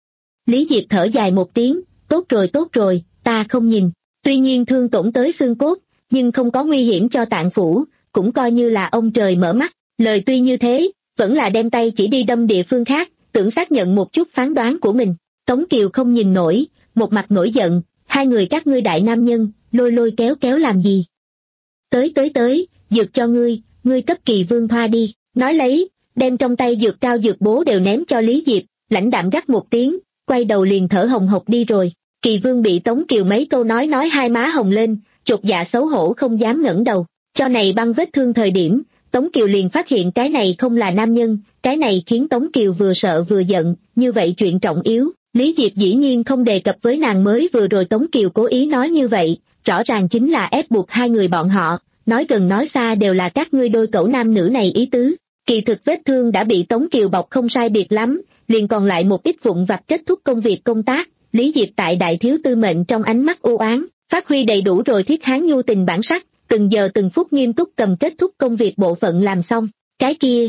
Lý Diệp thở dài một tiếng, tốt rồi tốt rồi, ta không nhìn. Tuy nhiên thương tổn tới xương cốt, nhưng không có nguy hiểm cho tạng phủ, cũng coi như là ông trời mở mắt. Lời tuy như thế, vẫn là đem tay chỉ đi đâm địa phương khác, tưởng xác nhận một chút phán đoán của mình. Tống Kiều không nhìn nổi, một mặt nổi giận, hai người các ngươi đại nam nhân, lôi lôi kéo kéo làm gì? Tới tới tới, dược cho ngươi, ngươi cấp Kỳ Vương thoa đi, nói lấy, đem trong tay dược cao dược bố đều ném cho Lý Diệp, lãnh đạm gắt một tiếng, quay đầu liền thở hồng hộc đi rồi. Kỳ Vương bị Tống Kiều mấy câu nói nói hai má hồng lên, chột dạ xấu hổ không dám ngẩng đầu. Cho này băng vết thương thời điểm, Tống Kiều liền phát hiện cái này không là nam nhân, cái này khiến Tống Kiều vừa sợ vừa giận, như vậy chuyện trọng yếu, Lý Diệp dĩ nhiên không đề cập với nàng mới vừa rồi Tống Kiều cố ý nói như vậy, rõ ràng chính là ép buộc hai người bọn họ, nói gần nói xa đều là các ngươi đôi cẩu nam nữ này ý tứ. Kỳ thực vết thương đã bị Tống Kiều bọc không sai biệt lắm, liền còn lại một ít vụn vặt kết thúc công việc công tác, Lý Diệp tại đại thiếu tư mệnh trong ánh mắt u oán, phát huy đầy đủ rồi thiết hán nhu tình bản sắc, từng giờ từng phút nghiêm túc cầm kết thúc công việc bộ phận làm xong. Cái kia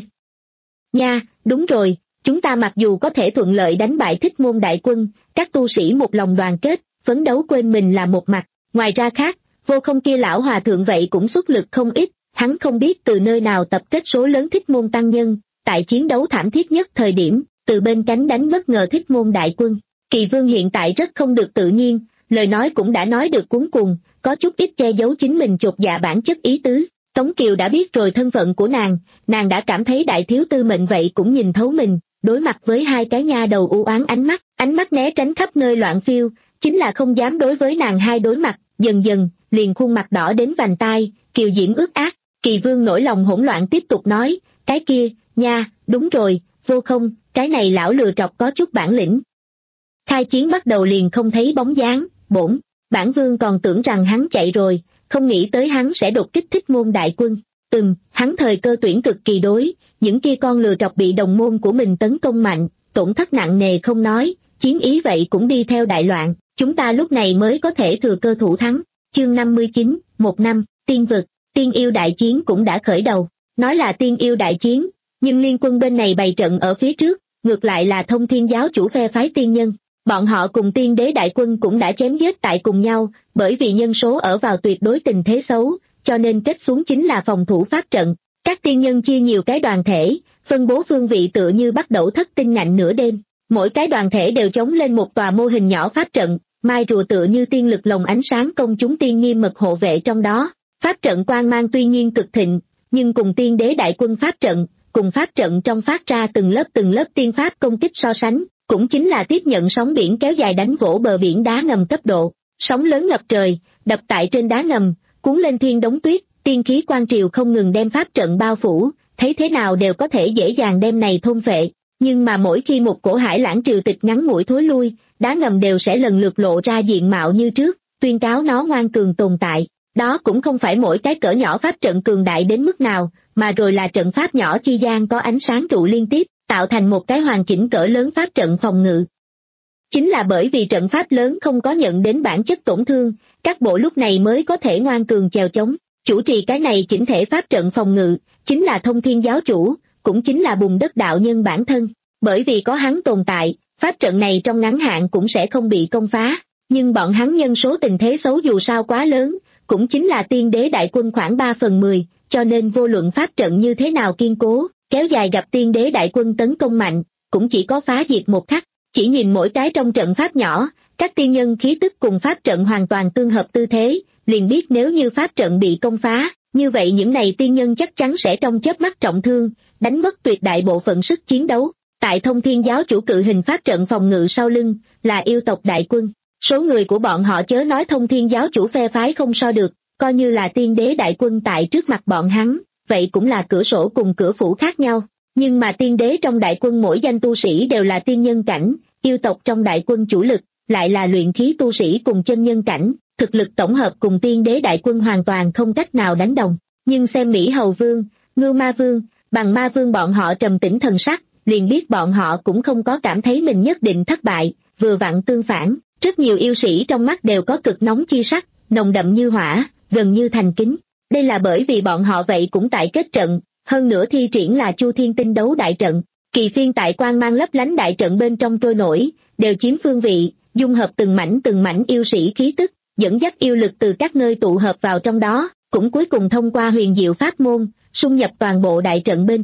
nha, đúng rồi, chúng ta mặc dù có thể thuận lợi đánh bại Thích Môn đại quân, các tu sĩ một lòng đoàn kết, phấn đấu quên mình là một mặt, ngoài ra khác, Vô Không kia lão hòa thượng vậy cũng xuất lực không ít, hắn không biết từ nơi nào tập kết số lớn Thích Môn tăng nhân, tại chiến đấu thảm thiết nhất thời điểm, từ bên cánh đánh bất ngờ Thích Môn đại quân. Kỳ Vương hiện tại rất không được tự nhiên, lời nói cũng đã nói được cuống cuồng, có chút ít che giấu chính mình chột dạ bản chất ý tứ. Tống Kiều đã biết rồi thân phận của nàng, nàng đã cảm thấy đại thiếu tư mệnh vậy cũng nhìn thấu mình, đối mặt với hai cái nha đầu u oán ánh mắt, ánh mắt né tránh khắp nơi loạn phiêu, chính là không dám đối với nàng hai đối mặt, dần dần, liền khuôn mặt đỏ đến vành tai, kiều diễm ướt át. Kỳ Vương nổi lòng hỗn loạn tiếp tục nói, cái kia, nha, đúng rồi, Vô Không, cái này lão lừa trọc có chút bản lĩnh. Khai chiến bắt đầu liền không thấy bóng dáng, bổn, bản vương còn tưởng rằng hắn chạy rồi, không nghĩ tới hắn sẽ đột kích Thích Môn đại quân. Ừm, hắn thời cơ tuyển cực kỳ đối, những kia con lừa trọc bị đồng môn của mình tấn công mạnh, tổn thất nặng nề không nói, chiến ý vậy cũng đi theo đại loạn, chúng ta lúc này mới có thể thừa cơ thủ thắng. Chương năm mươi chín, một năm, tiên vực, tiên yêu đại chiến cũng đã khởi đầu. Nói là tiên yêu đại chiến, nhưng liên quân bên này bày trận ở phía trước, ngược lại là Thông Thiên giáo chủ phe phái tiên nhân. Bọn họ cùng tiên đế đại quân cũng đã chém giết tại cùng nhau, bởi vì nhân số ở vào tuyệt đối tình thế xấu, cho nên kết xuống chính là phòng thủ pháp trận. Các tiên nhân chia nhiều cái đoàn thể, phân bố phương vị tựa như bắt đầu thất tinh ngạnh nửa đêm. Mỗi cái đoàn thể đều chống lên một tòa mô hình nhỏ pháp trận, mai rùa tựa như tiên lực lồng ánh sáng công chúng tiên nghiêm mật hộ vệ trong đó. Pháp trận quang mang tuy nhiên cực thịnh, nhưng cùng tiên đế đại quân pháp trận, cùng pháp trận trong phát ra từng lớp từng lớp tiên pháp công kích so sánh, cũng chính là tiếp nhận sóng biển kéo dài đánh vỗ bờ biển đá ngầm cấp độ. Sóng lớn ngập trời, đập tại trên đá ngầm, cuốn lên thiên đống tuyết, tiên khí quang triều không ngừng đem pháp trận bao phủ, thấy thế nào đều có thể dễ dàng đem này thôn phệ. Nhưng mà mỗi khi một cổ hải lãng triều tịch ngắn ngủi thối lui, đá ngầm đều sẽ lần lượt lộ ra diện mạo như trước, tuyên cáo nó ngoan cường tồn tại. Đó cũng không phải mỗi cái cỡ nhỏ pháp trận cường đại đến mức nào, mà rồi là trận pháp nhỏ chi gian có ánh sáng trụ liên tiếp, tạo thành một cái hoàn chỉnh cỡ lớn pháp trận phòng ngự. Chính là bởi vì trận pháp lớn không có nhận đến bản chất tổn thương, các bộ lúc này mới có thể ngoan cường chèo chống. Chủ trì cái này chỉnh thể pháp trận phòng ngự, chính là Thông Thiên giáo chủ, cũng chính là Bùn Đất đạo nhân bản thân. Bởi vì có hắn tồn tại, pháp trận này trong ngắn hạn cũng sẽ không bị công phá. Nhưng bọn hắn nhân số tình thế xấu dù sao quá lớn, cũng chính là tiên đế đại quân khoảng ba phần mười, cho nên vô luận pháp trận như thế nào kiên cố, kéo dài gặp tiên đế đại quân tấn công mạnh, cũng chỉ có phá diệt một khắc. Chỉ nhìn mỗi cái trong trận pháp nhỏ, các tiên nhân khí tức cùng pháp trận hoàn toàn tương hợp tư thế, liền biết nếu như pháp trận bị công phá, như vậy những này tiên nhân chắc chắn sẽ trong chớp mắt trọng thương, đánh mất tuyệt đại bộ phận sức chiến đấu. Tại Thông Thiên giáo chủ cự hình pháp trận phòng ngự sau lưng, là yêu tộc đại quân. Số người của bọn họ chớ nói Thông Thiên giáo chủ phe phái không so được, coi như là tiên đế đại quân tại trước mặt bọn hắn, vậy cũng là cửa sổ cùng cửa phủ khác nhau. Nhưng mà tiên đế trong đại quân mỗi danh tu sĩ đều là tiên nhân cảnh, yêu tộc trong đại quân chủ lực, lại là luyện khí tu sĩ cùng chân nhân cảnh, thực lực tổng hợp cùng tiên đế đại quân hoàn toàn không cách nào đánh đồng. Nhưng xem Mỹ Hầu Vương, Ngưu Ma Vương, Bằng Ma Vương bọn họ trầm tĩnh thần sắc, liền biết bọn họ cũng không có cảm thấy mình nhất định thất bại, vừa vặn tương phản, rất nhiều yêu sĩ trong mắt đều có cực nóng chi sắc, nồng đậm như hỏa, gần như thành kính. Đây là bởi vì bọn họ vậy cũng tại kết trận, hơn nữa thi triển là Chu Thiên Tinh đấu đại trận, kỳ phiên tại quang mang lấp lánh đại trận bên trong trôi nổi, đều chiếm phương vị, dung hợp từng mảnh từng mảnh yêu sĩ khí tức, dẫn dắt yêu lực từ các nơi tụ hợp vào trong đó, cũng cuối cùng thông qua huyền diệu pháp môn, xung nhập toàn bộ đại trận bên trong.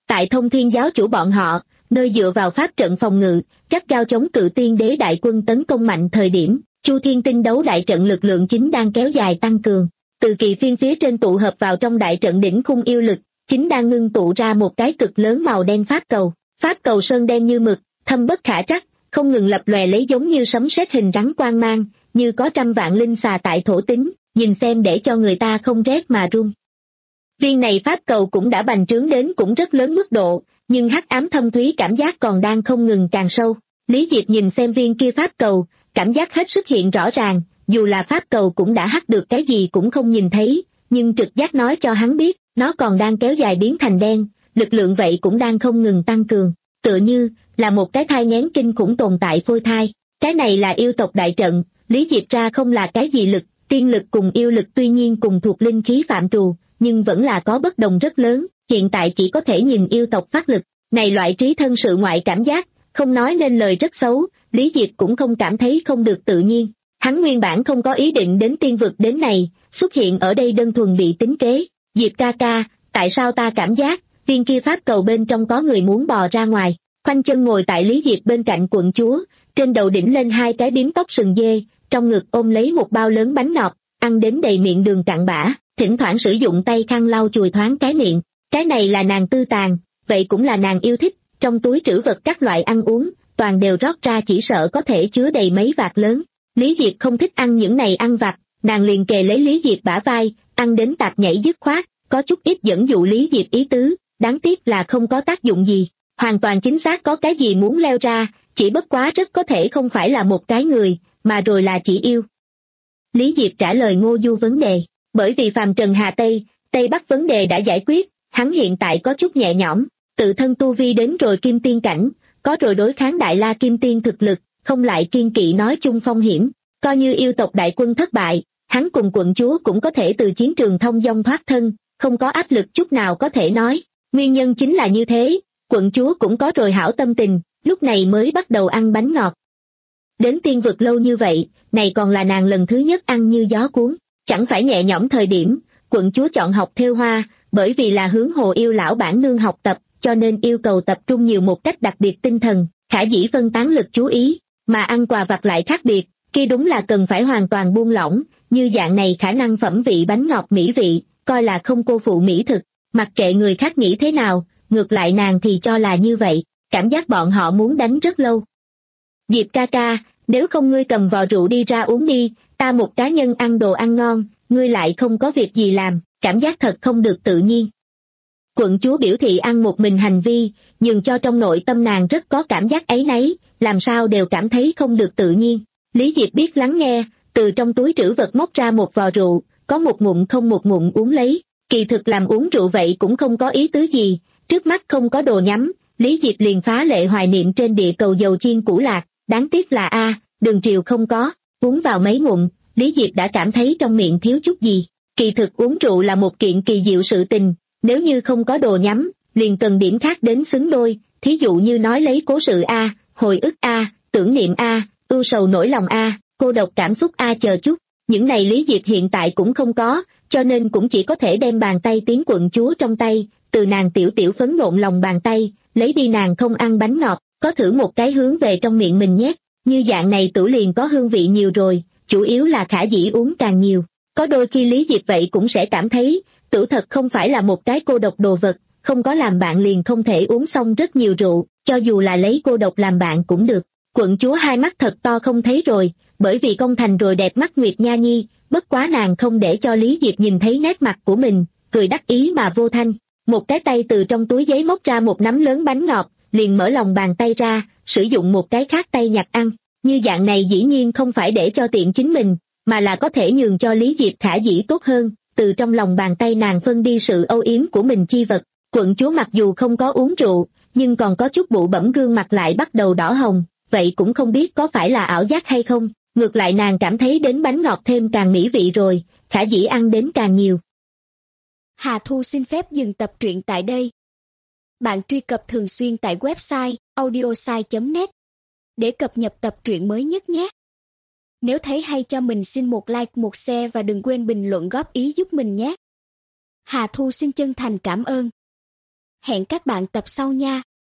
Tại Thông Thiên giáo chủ bọn họ, nơi dựa vào pháp trận phòng ngự, gắt gao chống cự tiên đế đại quân tấn công mạnh thời điểm, Chu Thiên Tinh đấu đại trận lực lượng chính đang kéo dài tăng cường. Từ kỳ phiên phía trên tụ hợp vào trong đại trận đỉnh khung yêu lực, chính đang ngưng tụ ra một cái cực lớn màu đen pháp cầu. Pháp cầu sơn đen như mực, thâm bất khả trắc, không ngừng lập lòe lấy giống như sấm sét hình rắn quang mang, như có trăm vạn linh xà tại thổ tính, nhìn xem để cho người ta không rét mà run. Viên này pháp cầu cũng đã bành trướng đến cũng rất lớn mức độ, nhưng hắc ám thâm thúy cảm giác còn đang không ngừng càng sâu. Lý Diệp nhìn xem viên kia pháp cầu, cảm giác hết sức hiện rõ ràng, dù là pháp cầu cũng đã hắc được cái gì cũng không nhìn thấy, nhưng trực giác nói cho hắn biết, nó còn đang kéo dài biến thành đen, lực lượng vậy cũng đang không ngừng tăng cường, tựa như là một cái thai nghén kinh khủng tồn tại phôi thai. Cái này là yêu tộc đại trận, Lý Diệp ra không là cái gì lực, tiên lực cùng yêu lực tuy nhiên cùng thuộc linh khí phạm trù, nhưng vẫn là có bất đồng rất lớn, hiện tại chỉ có thể nhìn yêu tộc phát lực, này loại trí thân sự ngoại cảm giác, không nói nên lời rất xấu, Lý Diệp cũng không cảm thấy không được tự nhiên. Hắn nguyên bản không có ý định đến tiên vực đến này, xuất hiện ở đây đơn thuần bị tính kế. Diệp ca ca, tại sao ta cảm giác, viên kia pháp cầu bên trong có người muốn bò ra ngoài. Khoanh chân ngồi tại Lý Diệp bên cạnh quận chúa, trên đầu đỉnh lên hai cái bím tóc sừng dê, trong ngực ôm lấy một bao lớn bánh ngọt, ăn đến đầy miệng đường cặn bã, thỉnh thoảng sử dụng tay khăn lau chùi thoáng cái miệng. Cái này là nàng tư tàn, vậy cũng là nàng yêu thích, trong túi trữ vật các loại ăn uống, toàn đều rót ra chỉ sợ có thể chứa đầy mấy vạt lớn. Lý Diệp không thích ăn những này ăn vặt, nàng liền kề lấy Lý Diệp bả vai, ăn đến tạc nhảy dứt khoát, có chút ít dẫn dụ Lý Diệp ý tứ, đáng tiếc là không có tác dụng gì, hoàn toàn chính xác có cái gì muốn leo ra, chỉ bất quá rất có thể không phải là một cái người, mà rồi là chỉ yêu. Lý Diệp trả lời Ngô Du vấn đề, bởi vì phàm trần Hà Tây, Tây Bắc vấn đề đã giải quyết, hắn hiện tại có chút nhẹ nhõm, tự thân tu vi đến rồi kim tiên cảnh, có rồi đối kháng đại la kim tiên thực lực, không lại kiên kỵ nói chung phong hiểm, coi như yêu tộc đại quân thất bại, hắn cùng quận chúa cũng có thể từ chiến trường thông dong thoát thân, không có áp lực chút nào có thể nói, nguyên nhân chính là như thế, quận chúa cũng có rồi hảo tâm tình, lúc này mới bắt đầu ăn bánh ngọt. Đến tiên vực lâu như vậy, này còn là nàng lần thứ nhất ăn như gió cuốn, chẳng phải nhẹ nhõm thời điểm, quận chúa chọn học thêu hoa, bởi vì là hướng Hồ Yêu lão bản nương học tập, cho nên yêu cầu tập trung nhiều một cách đặc biệt tinh thần, khả dĩ phân tán lực chú ý, mà ăn quà vặt lại khác biệt, kia đúng là cần phải hoàn toàn buông lỏng, như dạng này khả năng phẩm vị bánh ngọt mỹ vị, coi là không cô phụ mỹ thực, mặc kệ người khác nghĩ thế nào, ngược lại nàng thì cho là như vậy, cảm giác bọn họ muốn đánh rất lâu. Diệp ca ca, nếu không ngươi cầm vò rượu đi ra uống đi, ta một cá nhân ăn đồ ăn ngon, ngươi lại không có việc gì làm, cảm giác thật không được tự nhiên. Quận chúa biểu thị ăn một mình hành vi, nhưng cho trong nội tâm nàng rất có cảm giác áy náy, làm sao đều cảm thấy không được tự nhiên. Lý Diệp biết lắng nghe, từ trong túi trữ vật móc ra một vò rượu, có một ngụm không một ngụm uống lấy, kỳ thực làm uống rượu vậy cũng không có ý tứ gì, trước mắt không có đồ nhắm, Lý Diệp liền phá lệ hoài niệm trên địa cầu dầu chiên củ lạc, đáng tiếc là a, đường triều không có, uống vào mấy ngụm, Lý Diệp đã cảm thấy trong miệng thiếu chút gì, kỳ thực uống rượu là một kiện kỳ diệu sự tình, nếu như không có đồ nhắm, liền cần điểm khác đến xứng đôi, thí dụ như nói lấy cố sự a, hồi ức a, tưởng niệm a, ưu sầu nỗi lòng a, cô độc cảm xúc a chờ chút, những này Lý Diệp hiện tại cũng không có, cho nên cũng chỉ có thể đem bàn tay tiến quận chúa trong tay, từ nàng tiểu tiểu phấn nộn lòng bàn tay, lấy đi nàng không ăn bánh ngọt, có thử một cái hướng về trong miệng mình nhét, như dạng này tử liền có hương vị nhiều rồi, chủ yếu là khả dĩ uống càng nhiều, có đôi khi Lý Diệp vậy cũng sẽ cảm thấy, tử thật không phải là một cái cô độc đồ vật, không có làm bạn liền không thể uống xong rất nhiều rượu, cho dù là lấy cô độc làm bạn cũng được. Quận chúa hai mắt thật to không thấy rồi, bởi vì công thành rồi đẹp mắt Nguyệt Nha Nhi, bất quá nàng không để cho Lý Diệp nhìn thấy nét mặt của mình, cười đắc ý mà vô thanh. Một cái tay từ trong túi giấy móc ra một nắm lớn bánh ngọt, liền mở lòng bàn tay ra, sử dụng một cái khác tay nhặt ăn. Như dạng này dĩ nhiên không phải để cho tiện chính mình, mà là có thể nhường cho Lý Diệp khả dĩ tốt hơn, từ trong lòng bàn tay nàng phân đi sự âu yếm của mình chi vật. Quận chúa mặc dù không có uống rượu, nhưng còn có chút bụ bẫm gương mặt lại bắt đầu đỏ hồng, vậy cũng không biết có phải là ảo giác hay không, ngược lại nàng cảm thấy đến bánh ngọt thêm càng mỹ vị rồi, khả dĩ ăn đến càng nhiều. Hà Thu xin phép dừng tập truyện tại đây. Bạn truy cập thường xuyên tại website audiosai chấm net để cập nhật tập truyện mới nhất nhé. Nếu thấy hay cho mình xin một like, một share và đừng quên bình luận góp ý giúp mình nhé. Hà Thu xin chân thành cảm ơn. Hẹn các bạn tập sau nha.